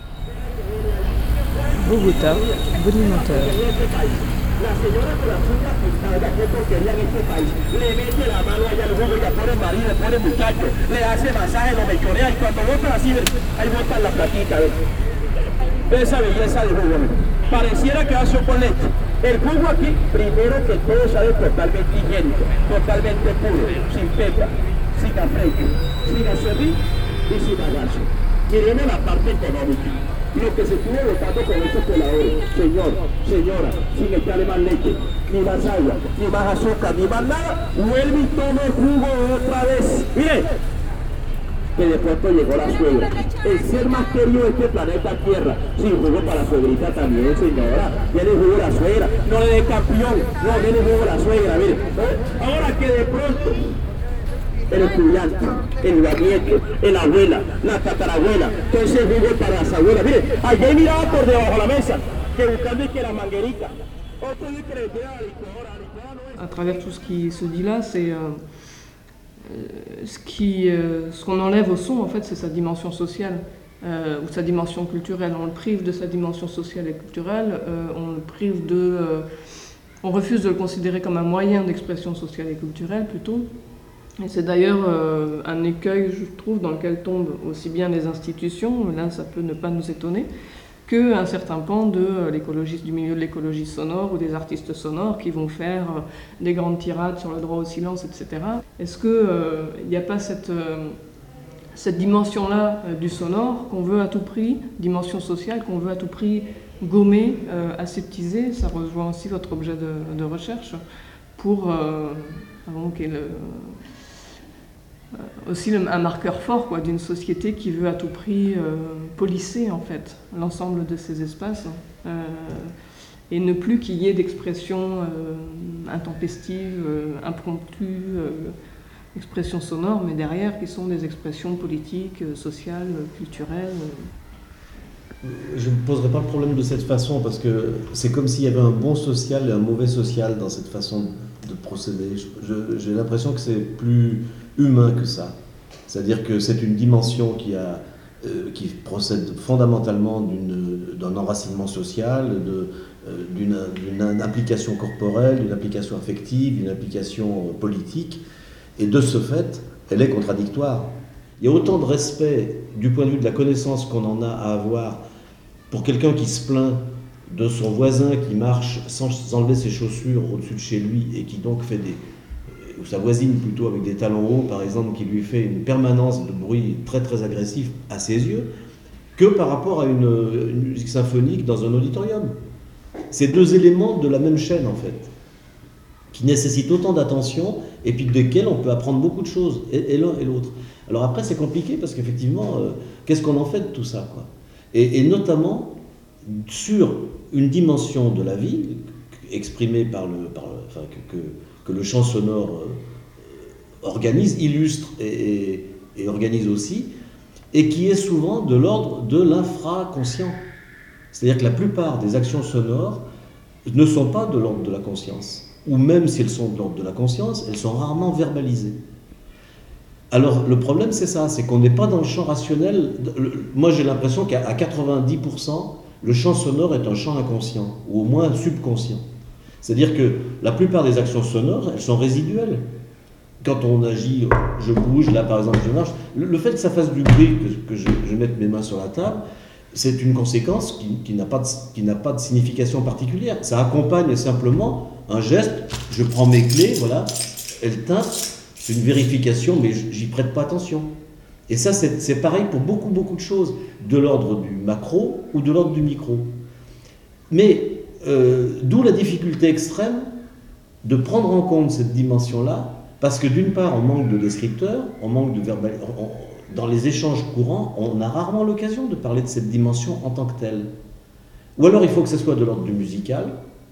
A: Bogota, bonimenteur.
E: La señora con las uñas pintadas, qué porquería en este país. Le mete la mano allá al jugo, ya pone marido, le pone muchacho, le hace masaje, lo mechorea y cuando botan así, ahí botan la platita. Esa belleza de jugo, pareciera que va con leche. El jugo aquí, primero que todo, sabe totalmente higiénico, totalmente puro, sin pepa, sin afrecho, sin acerrín y sin agacho. Miremos la parte económica. Lo que se estuvo votando con estos coladores, señor, señora, sin echarle más leche, ni más agua, ni más azúcar, ni más nada, vuelve y toma el jugo otra vez. Mire, que de pronto llegó la suegra, el ser más querido de este planeta Tierra, sin jugo para la suegrita también, señora, tiene jugo la suegra, no le dé campeón, no tiene jugo la suegra, mire, ahora que de pronto el estudiante, el nieto, el abuela, la tatarabuela, todo ese jugo para las abuelas. Mire, ayer miraba por debajo de la mesa, que buscando que la manguerita, otro dice que le tira la licuadora, la licuadora no es...
A: À travers tout ce qui se dit là, c'est euh, ce qui, euh, ce qu'on enlève au son, en fait, c'est sa dimension sociale euh, ou sa dimension culturelle. On le prive de sa dimension sociale et culturelle, euh, on le prive de, euh, on refuse de le considérer comme un moyen d'expression sociale et culturelle plutôt. Et c'est d'ailleurs euh, un écueil, je trouve, dans lequel tombent aussi bien les institutions, là ça peut ne pas nous étonner, qu'un certain pan de euh, l'écologiste, du milieu de l'écologie sonore ou des artistes sonores qui vont faire euh, des grandes tirades sur le droit au silence, et cetera. Est-ce qu'il n'y euh, a pas cette, euh, cette dimension-là euh, du sonore qu'on veut à tout prix, dimension sociale qu'on veut à tout prix gommer, euh, aseptiser? Ça rejoint aussi votre objet de, de recherche pour euh, avant qu'il y ait le, aussi un marqueur fort quoi, d'une société qui veut à tout prix euh, polisser en fait l'ensemble de ces espaces euh, et ne plus qu'il y ait d'expressions euh, intempestives, euh, impromptues, euh, expressions sonores, mais derrière qui sont des expressions politiques, sociales, culturelles.
B: Je ne poserai pas le problème de cette façon parce que c'est comme s'il y avait un bon social et un mauvais social dans cette façon de procéder. Je, j'ai l'impression que c'est plus humain que ça. C'est-à-dire que c'est une dimension qui, a, euh, qui procède fondamentalement d'une, d'un enracinement social, de, euh, d'une, d'une application corporelle, d'une application affective, d'une application politique. Et de ce fait, elle est contradictoire. Il y a autant de respect du point de vue de la connaissance qu'on en a à avoir pour quelqu'un qui se plaint de son voisin qui marche sans enlever ses chaussures au-dessus de chez lui et qui donc fait des... ou sa voisine plutôt avec des talons hauts par exemple, qui lui fait une permanence de bruit très très agressif à ses yeux, que par rapport à une, une musique symphonique dans un auditorium. C'est deux éléments de la même chaîne en fait. qui nécessitent autant d'attention et puis desquels on peut apprendre beaucoup de choses, et, et l'un et l'autre. Alors après, c'est compliqué parce qu'effectivement, euh, qu'est-ce qu'on en fait de tout ça, quoi ? et, et notamment sur une dimension de la vie exprimée par le, par le, enfin, que, que, que le champ sonore euh, organise, illustre et, et, et organise aussi, et qui est souvent de l'ordre de l'infraconscient. C'est-à-dire que la plupart des actions sonores ne sont pas de l'ordre de la conscience, ou même si elles sont de l'ordre de la conscience, elles sont rarement verbalisées. Alors le problème c'est ça, c'est qu'on n'est pas dans le champ rationnel. Moi j'ai l'impression qu'à quatre-vingt-dix pour cent, le champ sonore est un champ inconscient, ou au moins subconscient. C'est-à-dire que la plupart des actions sonores, elles sont résiduelles. Quand on agit, je bouge, là par exemple je marche, le fait que ça fasse du bruit, que, que je, je mette mes mains sur la table, c'est une conséquence qui, qui n'a pas de, qui n'a pas de signification particulière. Ça accompagne simplement un geste, je prends mes clés, voilà, elles tintent, c'est une vérification, mais j'y prête pas attention. Et ça, c'est, c'est pareil pour beaucoup, beaucoup de choses, de l'ordre du macro ou de l'ordre du micro. Mais euh, d'où la difficulté extrême de prendre en compte cette dimension-là, parce que d'une part, on manque de descripteurs, on manque de verbal... On, dans les échanges courants, on a rarement l'occasion de parler de cette dimension en tant que telle. Ou alors il faut que ce soit de l'ordre du musical,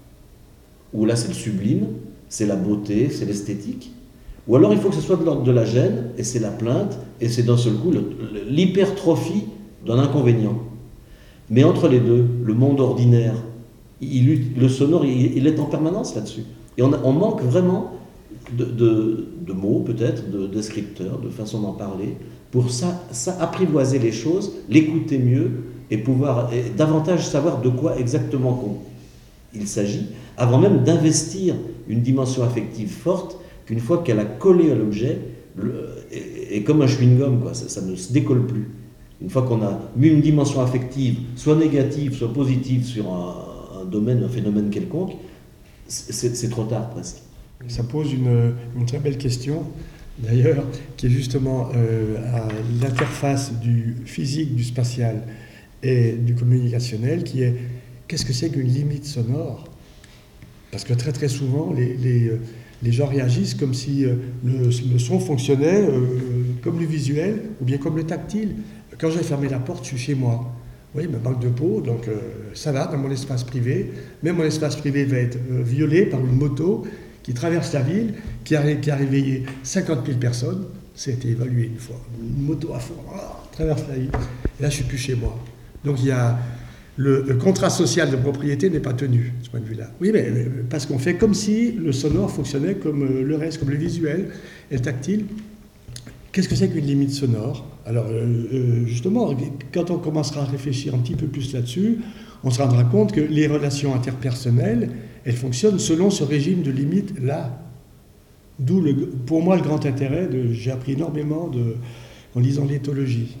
B: où là c'est le sublime, c'est la beauté, c'est l'esthétique. Ou alors il faut que ce soit de l'ordre de la gêne, et c'est la plainte, et c'est d'un seul coup le, le, l'hypertrophie d'un inconvénient. Mais entre les deux, le monde ordinaire, il, le sonore, il, il est en permanence là-dessus. Et on, a, on manque vraiment de, de, de mots, peut-être, de descripteurs, de façon d'en parler, pour ça, ça apprivoiser les choses, l'écouter mieux, et pouvoir et davantage savoir de quoi exactement il s'agit, avant même d'investir une dimension affective forte, qu'une fois qu'elle a collé à l'objet, est comme un chewing-gum, quoi, ça, ça ne se décolle plus. Une fois qu'on a mis une dimension affective, soit négative, soit positive, sur un, un domaine, un phénomène quelconque, c'est, c'est trop tard presque.
C: Ça pose une, une très belle question, d'ailleurs, qui est justement euh, à l'interface du physique, du spatial et du communicationnel, qui est qu'est-ce que c'est qu'une limite sonore ? Parce que très très souvent, les, les, les gens réagissent comme si le, le son fonctionnait euh, comme le visuel ou bien comme le tactile. Quand j'ai fermé la porte, je suis chez moi. Oui, il me manque de peau, donc euh, ça va dans mon espace privé. Mais mon espace privé va être euh, violé par une moto qui traverse la ville, qui a, qui a réveillé cinquante mille personnes. Ça a été évalué une fois. Une moto à fond, oh, traverse la ville. Et là, je ne suis plus chez moi. Donc il y a le, le contrat social de propriété n'est pas tenu, de ce point de vue-là. Oui, mais parce qu'on fait comme si le sonore fonctionnait comme le reste, comme le visuel et le tactile. Qu'est-ce que c'est qu'une limite sonore ? Alors, euh, justement, quand on commencera à réfléchir un petit peu plus là-dessus, on se rendra compte que les relations interpersonnelles, elles fonctionnent selon ce régime de limite-là. D'où, le, pour moi, le grand intérêt, de, j'ai appris énormément de, en lisant l'éthologie.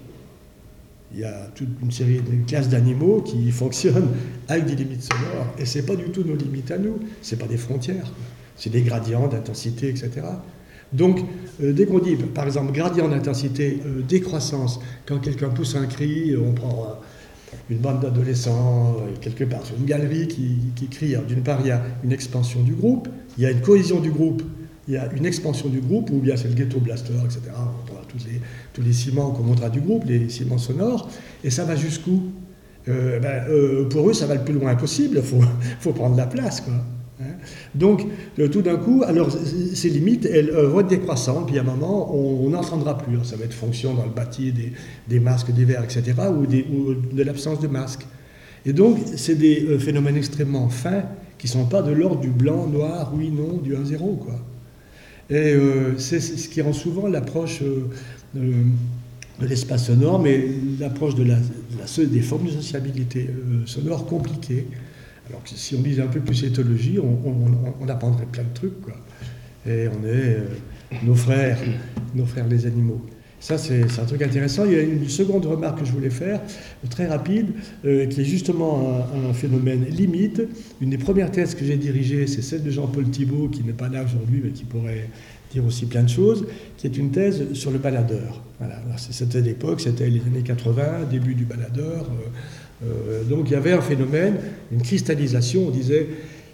C: Il y a toute une série, une classe d'animaux qui fonctionnent avec des limites sonores, et ce n'est pas du tout nos limites à nous, ce n'est pas des frontières, c'est des gradients d'intensité, et cetera. Donc, euh, dès qu'on dit, par exemple, gradient d'intensité, euh, décroissance, quand quelqu'un pousse un cri, on prend euh, une bande d'adolescents, euh, quelque part, sur une galerie qui, qui crie. Alors, d'une part, il y a une expansion du groupe, il y a une cohésion du groupe, il y a une expansion du groupe, ou bien c'est le ghetto blaster, et cetera. On voit tous les, tous les ciments qu'on montrera du groupe, les ciments sonores, et ça va jusqu'où euh, ben, euh, Pour eux, ça va le plus loin possible, il faut, faut prendre la place, quoi. Donc, tout d'un coup, alors ces limites, elles vont être décroissantes, puis à un moment, on n'entendra plus. Alors, ça va être fonction dans le bâti des, des masques, des verres, et cetera, ou, des, ou de l'absence de masques. Et donc, c'est des euh, phénomènes extrêmement fins qui ne sont pas de l'ordre du blanc, noir, oui, non, du un zéro, quoi. Et euh, c'est, c'est ce qui rend souvent l'approche euh, de, de l'espace sonore, mais l'approche de la, de la, des formes de sociabilité euh, sonore compliquée. Alors que si on lisait un peu plus éthologie, on, on, on apprendrait plein de trucs, quoi. Et on est euh, nos frères, nos frères les animaux. Ça, c'est, c'est un truc intéressant. Il y a une seconde remarque que je voulais faire, très rapide, euh, qui est justement un, un phénomène limite. Une des premières thèses que j'ai dirigées, c'est celle de Jean-Paul Thibault, qui n'est pas là aujourd'hui, mais qui pourrait dire aussi plein de choses, qui est une thèse sur le baladeur. Voilà. Alors, c'était l'époque, c'était les années quatre-vingts, début du baladeur. Euh, Euh, donc il y avait un phénomène, une cristallisation, on disait,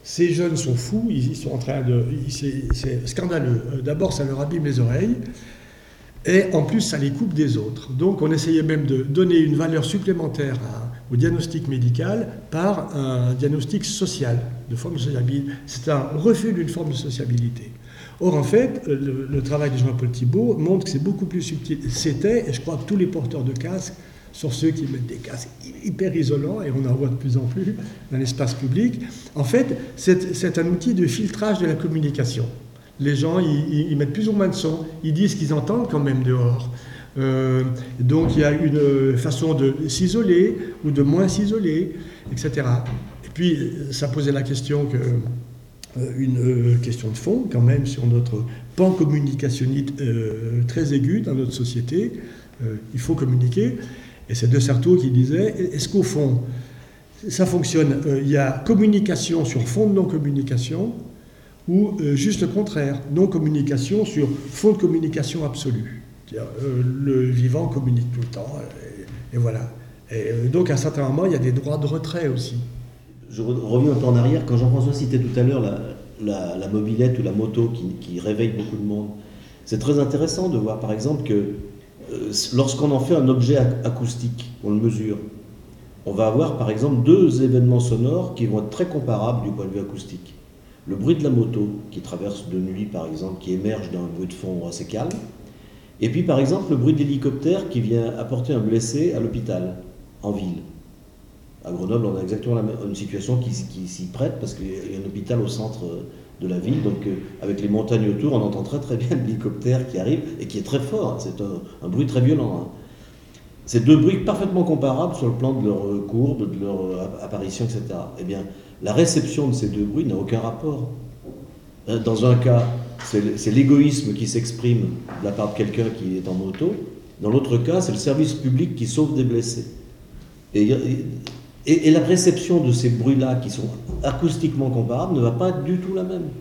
C: Ces jeunes sont fous, ils sont en train de... C'est scandaleux. D'abord, ça leur abîme les oreilles, et en plus, ça les coupe des autres. Donc, on essayait même de donner une valeur supplémentaire à, au diagnostic médical par un diagnostic social, de forme de sociabilité. C'est un refus d'une forme de sociabilité. Or, en fait, le, le travail de Jean-Paul Thibault montre que c'est beaucoup plus subtil. C'était, et je crois que tous les porteurs de casques, sur ceux qui mettent des casques hyper isolants, et on en voit de plus en plus dans l'espace public. En fait, c'est un outil de filtrage de la communication. Les gens, ils, ils mettent plus ou moins de son, ils disent qu'ils entendent quand même dehors. Euh, donc il y a une façon de s'isoler ou de moins s'isoler, et cetera. Et puis, ça posait la question que... une question de fond quand même sur notre pan communicationniste euh, très aigu dans notre société. Euh, il faut communiquer. Et c'est De Certeau qui disait, est-ce qu'au fond, ça fonctionne, euh, il y a communication sur fond de non-communication ou euh, juste le contraire, non-communication sur fond de communication absolue. C'est-à-dire, euh, le vivant communique tout le temps, et, et voilà. Et euh, donc à un certain moment, il y a des droits de retrait aussi.
B: Je reviens un peu en arrière, quand Jean-François citait tout à l'heure la, la, la mobilette ou la moto qui, qui réveille beaucoup de monde. C'est très intéressant de voir par exemple que euh, lorsqu'on en fait un objet acoustique, on le mesure, on va avoir par exemple deux événements sonores qui vont être très comparables du point de vue acoustique. Le bruit de la moto qui traverse de nuit par exemple, qui émerge d'un bruit de fond assez calme, et puis par exemple le bruit de l'hélicoptère qui vient apporter un blessé à l'hôpital, en ville. À Grenoble, on a exactement la même, une situation qui, qui s'y prête parce qu'il y a un hôpital au centre de la ville. Donc, euh, avec les montagnes autour, on entend très très bien l'hélicoptère qui arrive et qui est très fort. C'est un, un bruit très violent. Hein. C'est deux bruits parfaitement comparables sur le plan de leur courbe, de leur apparition, et cetera. Eh bien, la réception de ces deux bruits n'a aucun rapport. Dans un cas, c'est l'égoïsme qui s'exprime de la part de quelqu'un qui est en moto. Dans l'autre cas, c'est le service public qui sauve des blessés. Et, et, et la réception de ces bruits-là, qui sont acoustiquement comparables, ne va pas être du tout la même.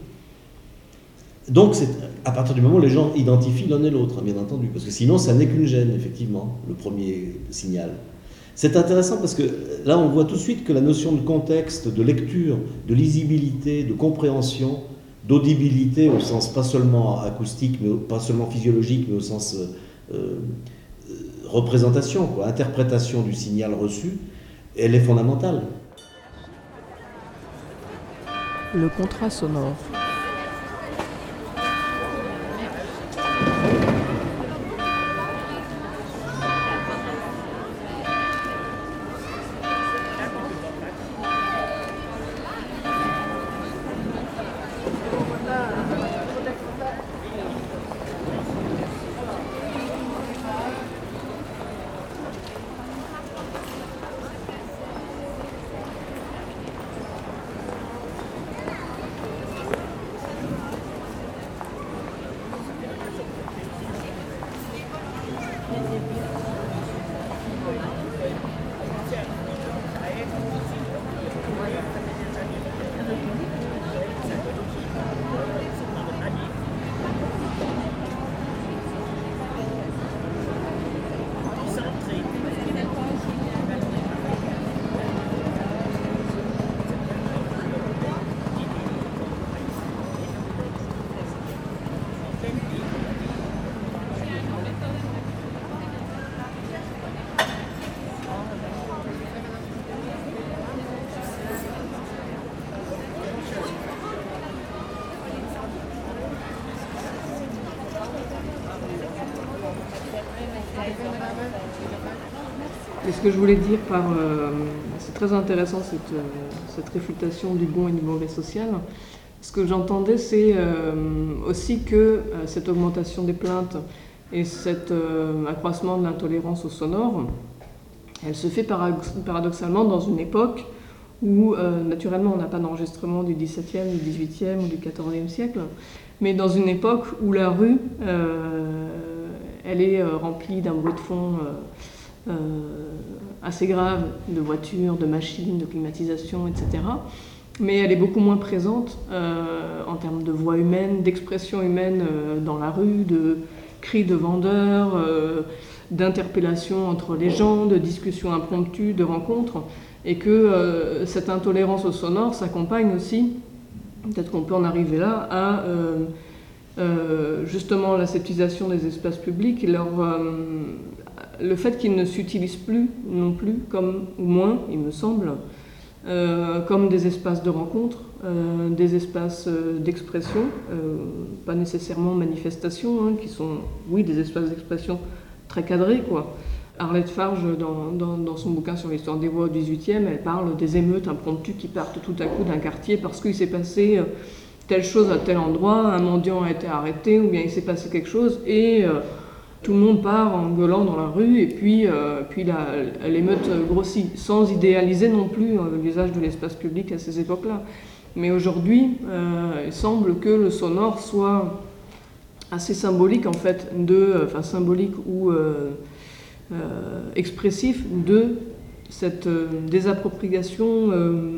B: Donc, c'est à partir du moment où les gens identifient l'un et l'autre, bien entendu, parce que sinon, ça n'est qu'une gêne, effectivement, le premier signal. C'est intéressant parce que là, on voit tout de suite que la notion de contexte, de lecture, de lisibilité, de compréhension, d'audibilité, au sens pas seulement acoustique, mais pas seulement physiologique, mais au sens euh, euh, représentation, quoi, interprétation du signal reçu, elle est fondamentale.
A: Le contrat sonore. Et ce que je voulais dire par... Euh, c'est très intéressant cette, euh, cette réfutation du bon et du mauvais social. Ce que j'entendais, c'est euh, aussi que euh, cette augmentation des plaintes et cet euh, accroissement de l'intolérance au sonore, elle se fait paradoxalement dans une époque où, euh, naturellement, on n'a pas d'enregistrement du dix-septième, du dix-huitième ou du quatorzième siècle, mais dans une époque où la rue, euh, elle est euh, remplie d'un bruit de fond euh, euh, assez grave, de voitures, de machines, de climatisation, et cetera. Mais elle est beaucoup moins présente euh, en termes de voix humaine, d'expression humaine euh, dans la rue, de cris de vendeurs, euh, d'interpellations entre les gens, de discussions impromptues, de rencontres. et que euh, cette intolérance au sonore s'accompagne aussi, peut-être qu'on peut en arriver là, à euh, euh, justement l'aseptisation des espaces publics, et leur, euh, le fait qu'ils ne s'utilisent plus non plus, comme, ou moins, il me semble, euh, comme des espaces de rencontre, euh, des espaces euh, d'expression, euh, pas nécessairement manifestation, hein, qui sont, oui, des espaces d'expression très cadrés, quoi. Arlette Farge, dans, dans, dans son bouquin sur l'histoire des voix au dix-huitième, elle parle des émeutes impromptues qui partent tout à coup d'un quartier parce qu'il s'est passé telle chose à tel endroit, un mendiant a été arrêté, ou bien il s'est passé quelque chose, et euh, tout le monde part en gueulant dans la rue, et puis, euh, puis la, l'émeute grossit, sans idéaliser non plus euh, l'usage de l'espace public à ces époques-là. Mais aujourd'hui, euh, il semble que le sonore soit assez symbolique, en fait, de, enfin symbolique ou euh, euh, expressif de cette euh, désappropriation euh,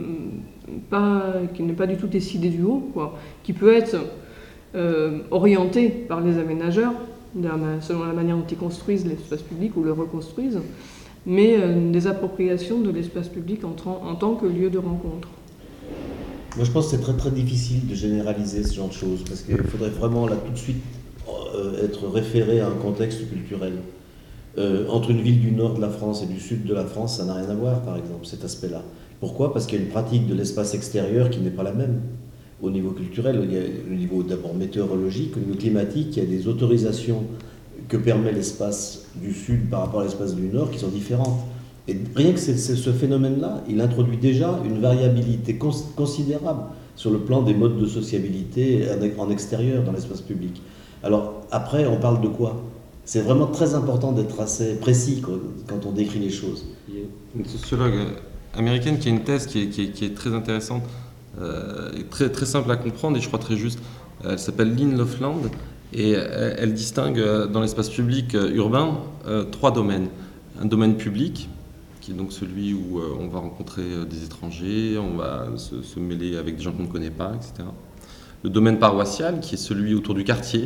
A: pas, qui n'est pas du tout décidée du haut, quoi, qui peut être euh, orientée par les aménageurs, selon la manière dont ils construisent l'espace public ou le reconstruisent, mais euh, une désappropriation de l'espace public en, en tant que lieu de rencontre.
B: Moi, je pense que c'est très très difficile de généraliser ce genre de choses, parce qu'il faudrait vraiment là tout de suite euh, être référé à un contexte culturel. Euh, entre une ville du nord de la France et du sud de la France, ça n'a rien à voir, par exemple, cet aspect-là. Pourquoi ? Parce qu'il y a une pratique de l'espace extérieur qui n'est pas la même. Au niveau culturel, il y a le niveau d'abord météorologique, au niveau climatique, il y a des autorisations que permet l'espace du sud par rapport à l'espace du nord qui sont différentes. Et rien que c'est, c'est ce phénomène-là, il introduit déjà une variabilité cons- considérable sur le plan des modes de sociabilité en extérieur, dans l'espace public. Alors après, on parle de quoi ? C'est vraiment très important d'être assez précis quand on décrit les choses.
D: Il y a une sociologue américaine qui a une thèse qui est, qui est, qui est très intéressante, euh, très, très simple à comprendre et je crois très juste. Elle s'appelle Lynn Lofland et elle, elle distingue dans l'espace public urbain euh, trois domaines. Un domaine public, qui est donc celui où euh, on va rencontrer des étrangers, on va se, se mêler avec des gens qu'on ne connaît pas, et cetera. Le domaine paroissial, qui est celui autour du quartier,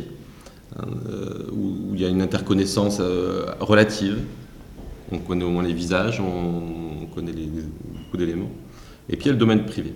D: Euh, où, où il y a une interconnaissance euh, relative. On connaît au moins les visages, on, on connaît les, les, beaucoup d'éléments. Et puis il y a le domaine privé.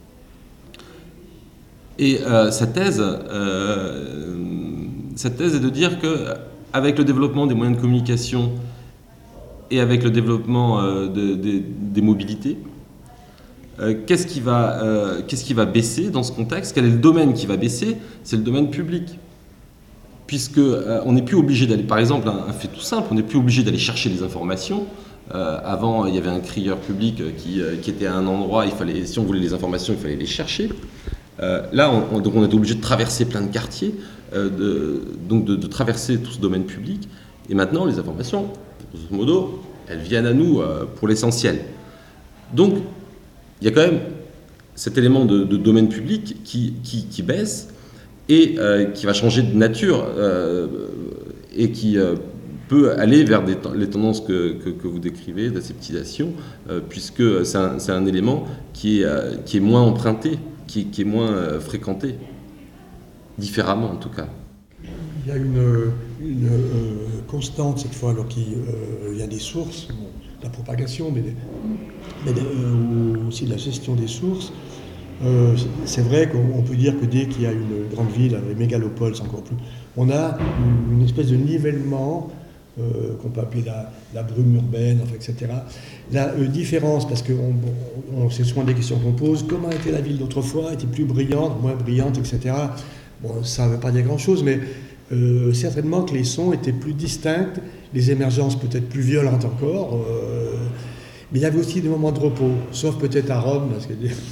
D: Et euh, sa thèse, euh, cette thèse est de dire qu'avec le développement des moyens de communication et avec le développement euh, de, de, des mobilités, euh, qu'est-ce qui va, euh, qu'est-ce qui va baisser dans ce contexte ? Quel est le domaine qui va baisser ? C'est le domaine public. Puisque euh, on n'est plus obligé d'aller, par exemple, un, un fait tout simple, on n'est plus obligé d'aller chercher les informations. Euh, avant, il y avait un crieur public qui, euh, qui était à un endroit, il fallait, si on voulait les informations, il fallait les chercher. Euh, là, on, on, donc on est obligé de traverser plein de quartiers, euh, de, donc de, de traverser tout ce domaine public. Et maintenant, les informations, grosso modo, elles viennent à nous euh, pour l'essentiel. Donc, il y a quand même cet élément de, de domaine public qui, qui, qui baisse, et euh, qui va changer de nature euh, et qui euh, peut aller vers des t- les tendances que, que, que vous décrivez, d'aseptisation, euh, puisque c'est un, c'est un élément qui est, euh, qui est moins emprunté, qui, qui est moins euh, fréquenté, différemment en tout cas.
C: Il y a une, une euh, constante cette fois, alors qu'il euh, y a des sources, bon, la propagation, mais, des, mais des, euh, ou aussi la gestion des sources. Euh, c'est vrai qu'on peut dire que dès qu'il y a une grande ville, les mégalopoles encore plus, on a une, une espèce de nivellement euh, qu'on peut appeler la, la brume urbaine, enfin, et cetera. La euh, différence, parce que on, on, c'est souvent des questions qu'on pose, comment était la ville d'autrefois, était plus brillante, moins brillante, et cetera. Bon, ça ne veut pas dire grand-chose, mais euh, certainement que les sons étaient plus distincts, les émergences peut-être plus violentes encore, euh, mais il y avait aussi des moments de repos, sauf peut-être à Rome, parce que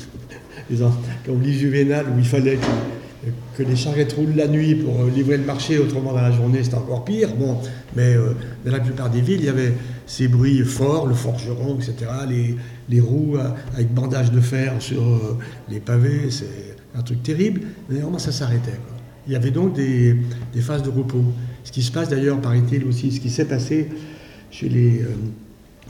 C: comme dit Juvénal, où il fallait que, que les charrettes roulent la nuit pour livrer le marché, autrement dans la journée c'était encore pire. Bon, mais euh, dans la plupart des villes, il y avait ces bruits forts, le forgeron, et cetera, les, les roues avec bandage de fer sur euh, les pavés, c'est un truc terrible, mais néanmoins ça s'arrêtait, quoi. Il y avait donc des, des phases de repos. Ce qui se passe d'ailleurs, paraît-il aussi, ce qui s'est passé chez les... Euh,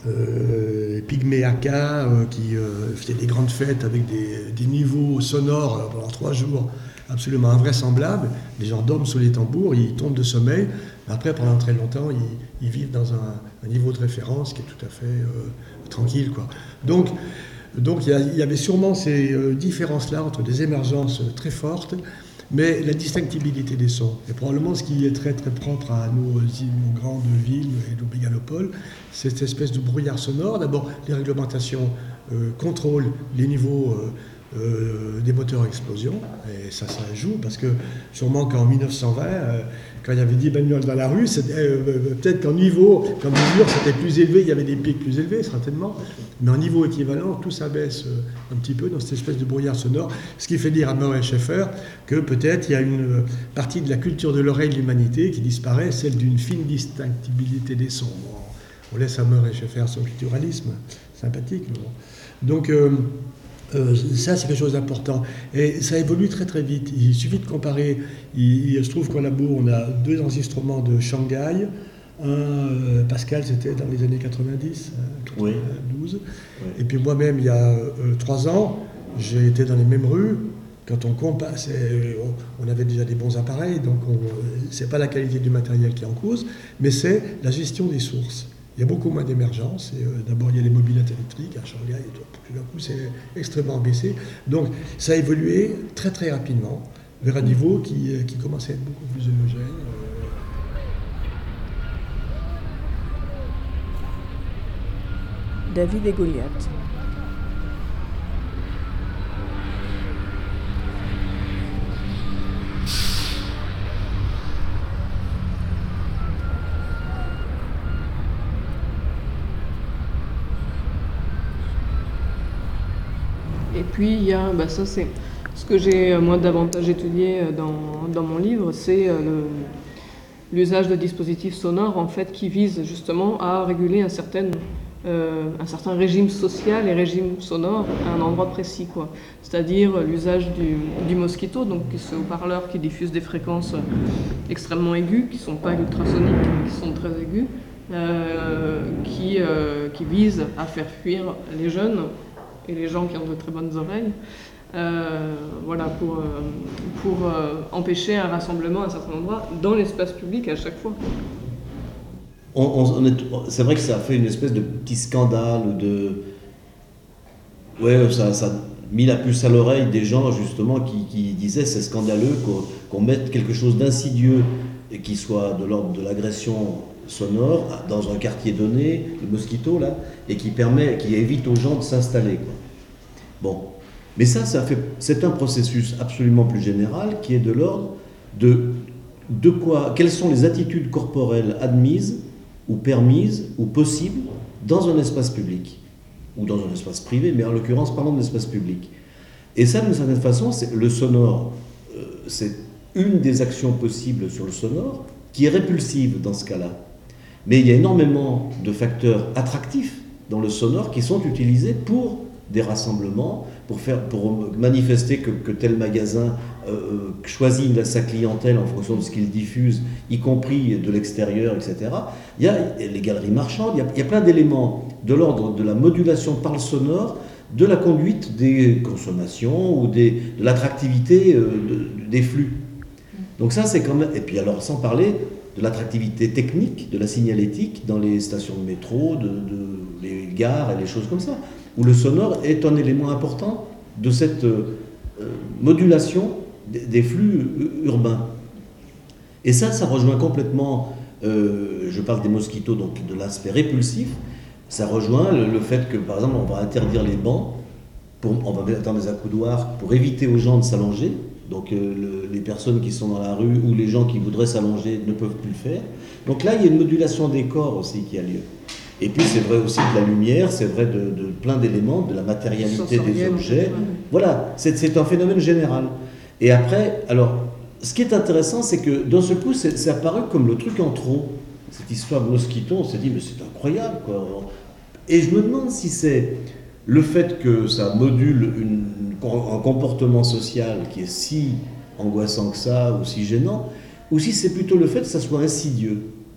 C: euh, Pygmée Aka, euh, qui euh, faisait des grandes fêtes avec des, des niveaux sonores euh, pendant trois jours absolument invraisemblables. Les gens dorment sous les tambours, ils tombent de sommeil. Mais après, pendant très longtemps, ils, ils vivent dans un, un niveau de référence qui est tout à fait euh, tranquille, quoi. Donc, donc il, y a, il y avait sûrement ces euh, différences-là entre des émergences très fortes, mais la distinctibilité des sons. Et probablement ce qui est très très propre à nos, nos grandes villes et nos mégalopoles, c'est cette espèce de brouillard sonore. D'abord, les réglementations euh, contrôlent les niveaux euh, euh, des moteurs à explosion, et ça, ça joue, parce que sûrement qu'en mille neuf cent vingt, euh, quand il y avait dix bagnoles dans la rue, euh, peut-être qu'en niveau, comme mesure, c'était plus élevé, il y avait des pics plus élevés, certainement, mais en niveau équivalent, tout s'abaisse euh, un petit peu dans cette espèce de brouillard sonore, ce qui fait dire à Murray Schaeffer que peut-être il y a une partie de la culture de l'oreille de l'humanité qui disparaît, celle d'une fine distinctibilité des sons. Bon, on laisse à Murray Schaeffer son culturalisme sympathique. Bon. Donc, euh, Euh, ça, c'est quelque chose d'important. Et ça évolue très très vite. Il suffit de comparer. Il, il se trouve qu'au labo, on a deux enregistrements de Shanghai. Un, euh, Pascal, c'était dans les années quatre-vingt-dix, quatre-vingt-douze. Oui. Oui. Et puis moi-même, il y a euh, trois ans, j'ai été dans les mêmes rues. Quand on compare, on avait déjà des bons appareils, donc ce n'est pas la qualité du matériel qui est en cause, mais c'est la gestion des sources. Il y a beaucoup moins d'émergence. Euh, D'abord, il y a les mobilettes électriques à Shanghai, et tout d'un coup, c'est extrêmement baissé. Donc, ça a évolué très, très rapidement vers un niveau qui, qui commence à être beaucoup plus homogène.
A: David et Goliath.
F: Et puis, il y a, bah ça c'est ce que j'ai moi davantage étudié dans, dans mon livre, c'est l'usage de dispositifs sonores en fait qui visent justement à réguler un certain, euh, un certain régime social et régime sonore à un endroit précis, quoi. C'est-à-dire l'usage du, du mosquito, donc ce haut-parleur qui diffuse des fréquences extrêmement aiguës, qui ne sont pas ultrasoniques, qui sont très aiguës, euh, qui, euh, qui visent à faire fuir les jeunes et les gens qui ont de très bonnes oreilles, euh, voilà, pour, euh, pour euh, empêcher un rassemblement à un certain endroit dans l'espace public à chaque fois.
B: On, on est, c'est vrai que ça a fait une espèce de petit scandale, de... Ouais, ça, ça a mis la puce à l'oreille des gens justement qui, qui disaient c'est scandaleux qu'on, qu'on mette quelque chose d'insidieux et qui soit de l'ordre de l'agression sonore dans un quartier donné, le mosquito là, et qui permet, qui évite aux gens de s'installer, quoi. Bon, mais ça, ça fait, c'est un processus absolument plus général qui est de l'ordre de, de quoi, quelles sont les attitudes corporelles admises ou permises ou possibles dans un espace public ou dans un espace privé, mais en l'occurrence parlons de l'espace public. Et ça, d'une certaine façon, c'est, le sonore, euh, c'est une des actions possibles sur le sonore qui est répulsive dans ce cas-là. Mais il y a énormément de facteurs attractifs dans le sonore qui sont utilisés pour des rassemblements, pour, faire, pour manifester que, que tel magasin euh, choisit sa clientèle en fonction de ce qu'il diffuse, y compris de l'extérieur, et cetera. Il y a les galeries marchandes, il y a, il y a plein d'éléments de l'ordre de la modulation par le sonore, de la conduite des consommations ou des, de l'attractivité euh, de, des flux. Donc ça, c'est quand même... Et puis alors, sans parler de l'attractivité technique, de la signalétique dans les stations de métro, de, de les gares et les choses comme ça, où le sonore est un élément important de cette euh, modulation des, des flux urbains. Et ça, ça rejoint complètement, euh, je parle des mosquitos, donc de l'aspect répulsif, ça rejoint le, le fait que, par exemple, on va interdire les bancs, pour, on va mettre dans des accoudoirs pour éviter aux gens de s'allonger. Donc euh, le, les personnes qui sont dans la rue ou les gens qui voudraient s'allonger ne peuvent plus le faire. Donc là, il y a une modulation des corps aussi qui a lieu. Et puis c'est vrai aussi de la lumière, c'est vrai de, de plein d'éléments, de la matérialité des objets. Voilà, c'est, c'est un phénomène général. Et après, alors, ce qui est intéressant, c'est que d'un seul coup, c'est, c'est apparu comme le truc en trop. Cette histoire de mosquito, on s'est dit, mais c'est incroyable, quoi. Et je me demande si c'est le fait que ça module une, un comportement social qui est si angoissant que ça, ou si gênant, ou si c'est plutôt le fait que ça soit insidieux.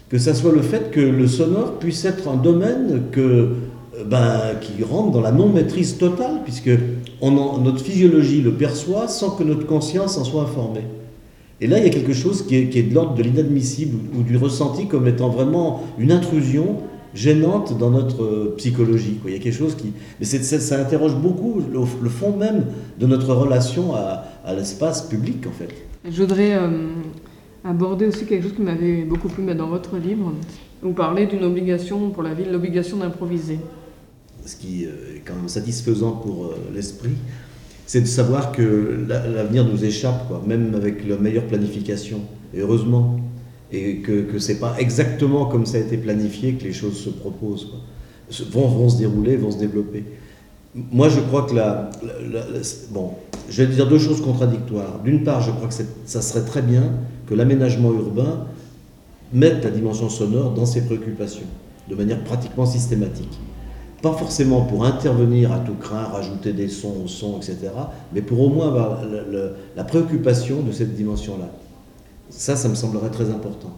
B: que ça soit le fait que le sonore puisse être un domaine que, ben, qui rentre dans la non-maîtrise totale, puisque on en, notre physiologie le perçoit sans que notre conscience en soit informée. Et là, il y a quelque chose qui est, qui est de l'ordre de l'inadmissible ou, ou du ressenti comme étant vraiment une intrusion gênante dans notre psychologie, quoi. Il y a quelque chose qui... Mais c'est, ça, ça interroge beaucoup le, le fond même de notre relation à, à l'espace public, en fait.
F: Je voudrais euh, aborder aussi quelque chose qui m'avait beaucoup plu dans votre livre. Vous parlez d'une obligation pour la ville, l'obligation d'improviser.
B: Ce qui est quand même satisfaisant pour euh, l'esprit, c'est de savoir que la, l'avenir nous échappe, quoi, même avec la meilleure planification, et heureusement. Et que, que ce n'est pas exactement comme ça a été planifié que les choses se proposent, quoi. Vont, vont se dérouler, vont se développer. Moi, je crois que la, la, la, bon, je vais dire deux choses contradictoires. D'une part, je crois que c'est, ça serait très bien que l'aménagement urbain mette la dimension sonore dans ses préoccupations, de manière pratiquement systématique. Pas forcément pour intervenir à tout crin, rajouter des sons au son, et cetera, mais pour au moins avoir la, la, la préoccupation de cette dimension-là. Ça, ça me semblerait très important.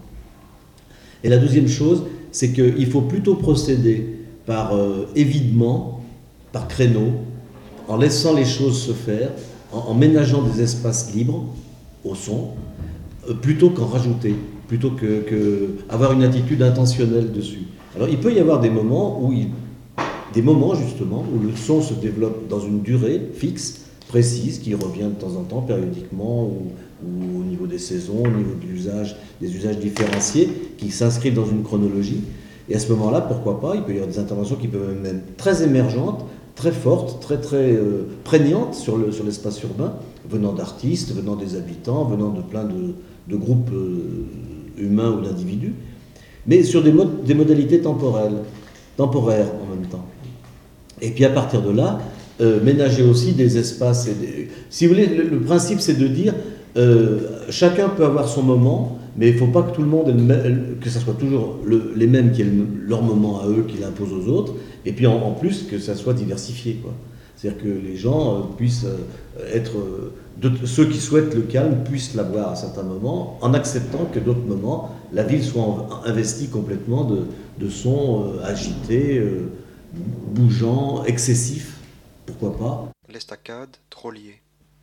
B: Et la deuxième chose, c'est qu'il faut plutôt procéder par euh, évidement, par créneau, en laissant les choses se faire, en, en ménageant des espaces libres au son, euh, plutôt qu'en rajouter, plutôt que, que avoir une attitude intentionnelle dessus. Alors, il peut y avoir des moments où il, des moments justement où le son se développe dans une durée fixe, précise, qui revient de temps en temps, périodiquement, ou, ou au niveau des saisons, au niveau de l'usage, des usages différenciés, qui s'inscrivent dans une chronologie. Et à ce moment-là, pourquoi pas, il peut y avoir des interventions qui peuvent même être très émergentes, très fortes, très très euh, prégnantes sur, le, sur l'espace urbain, venant d'artistes, venant des habitants, venant de plein de, de groupes euh, humains ou d'individus, mais sur des, modes, des modalités temporelles, temporaires en même temps. Et puis à partir de là, Euh, ménager aussi des espaces. Et des... Si vous voulez, le, le principe c'est de dire euh, chacun peut avoir son moment, mais il ne faut pas que tout le monde ait le même, que ce soit toujours le, les mêmes qui aient le, leur moment à eux, qu'ils imposent aux autres, et puis en, en plus que ça soit diversifié, quoi. C'est-à-dire que les gens euh, puissent euh, être, euh, de, ceux qui souhaitent le calme puissent l'avoir à certains moments, en acceptant que d'autres moments, la ville soit en, investie complètement de, de sons euh, agités, euh, bougeants, excessifs. Pourquoi pas?
G: L'estacade, Trollier.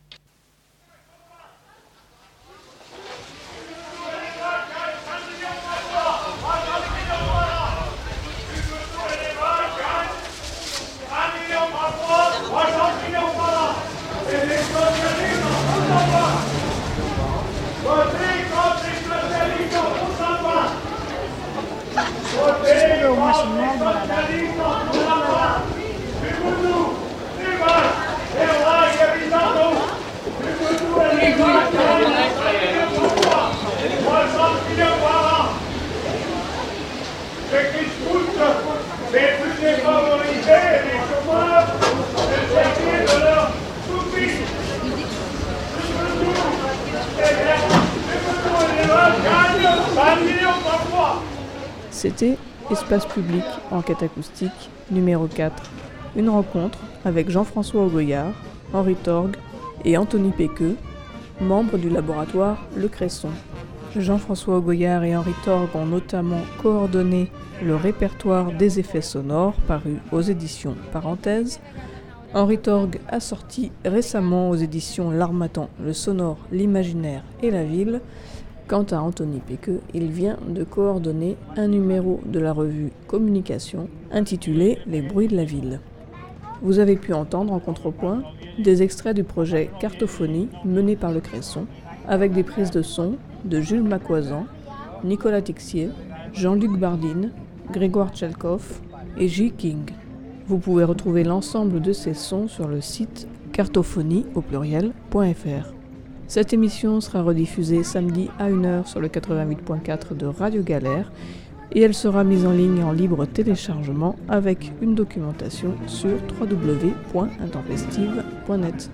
A: C'était Espace public, enquête acoustique, numéro quatre. Une rencontre avec Jean-François Augoyard, Henri Torgue et Anthony Pequeux, membres du laboratoire Le Cresson. Jean-François Augoyard et Henri Torgue ont notamment coordonné le répertoire des effets sonores paru aux éditions Parenthèse. Henri Torgue a sorti récemment aux éditions L'Harmattan le sonore, l'imaginaire et la ville. Quant à Anthony Pequeux, il vient de coordonner un numéro de la revue Communication intitulé Les bruits de la ville. Vous avez pu entendre en contrepoint des extraits du projet Cartophonie mené par le Cresson, avec des prises de son de Jules Macoisan, Nicolas Tixier, Jean-Luc Bardine, Grégoire Tchelkov et J. King. Vous pouvez retrouver l'ensemble de ces sons sur le site cartophonie au pluriel point f r. Cette émission sera rediffusée samedi à une heure sur le quatre-vingt-huit point quatre de Radio Galère et elle sera mise en ligne en libre téléchargement avec une documentation sur w w w point intempestive point net.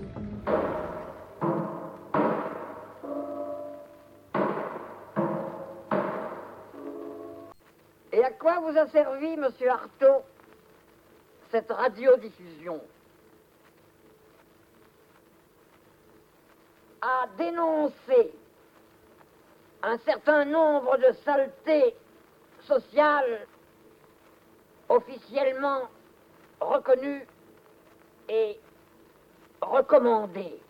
H: Et à quoi vous a servi, monsieur Artaud, cette radiodiffusion? À dénoncer un certain nombre de saletés sociale officiellement reconnue et recommandée.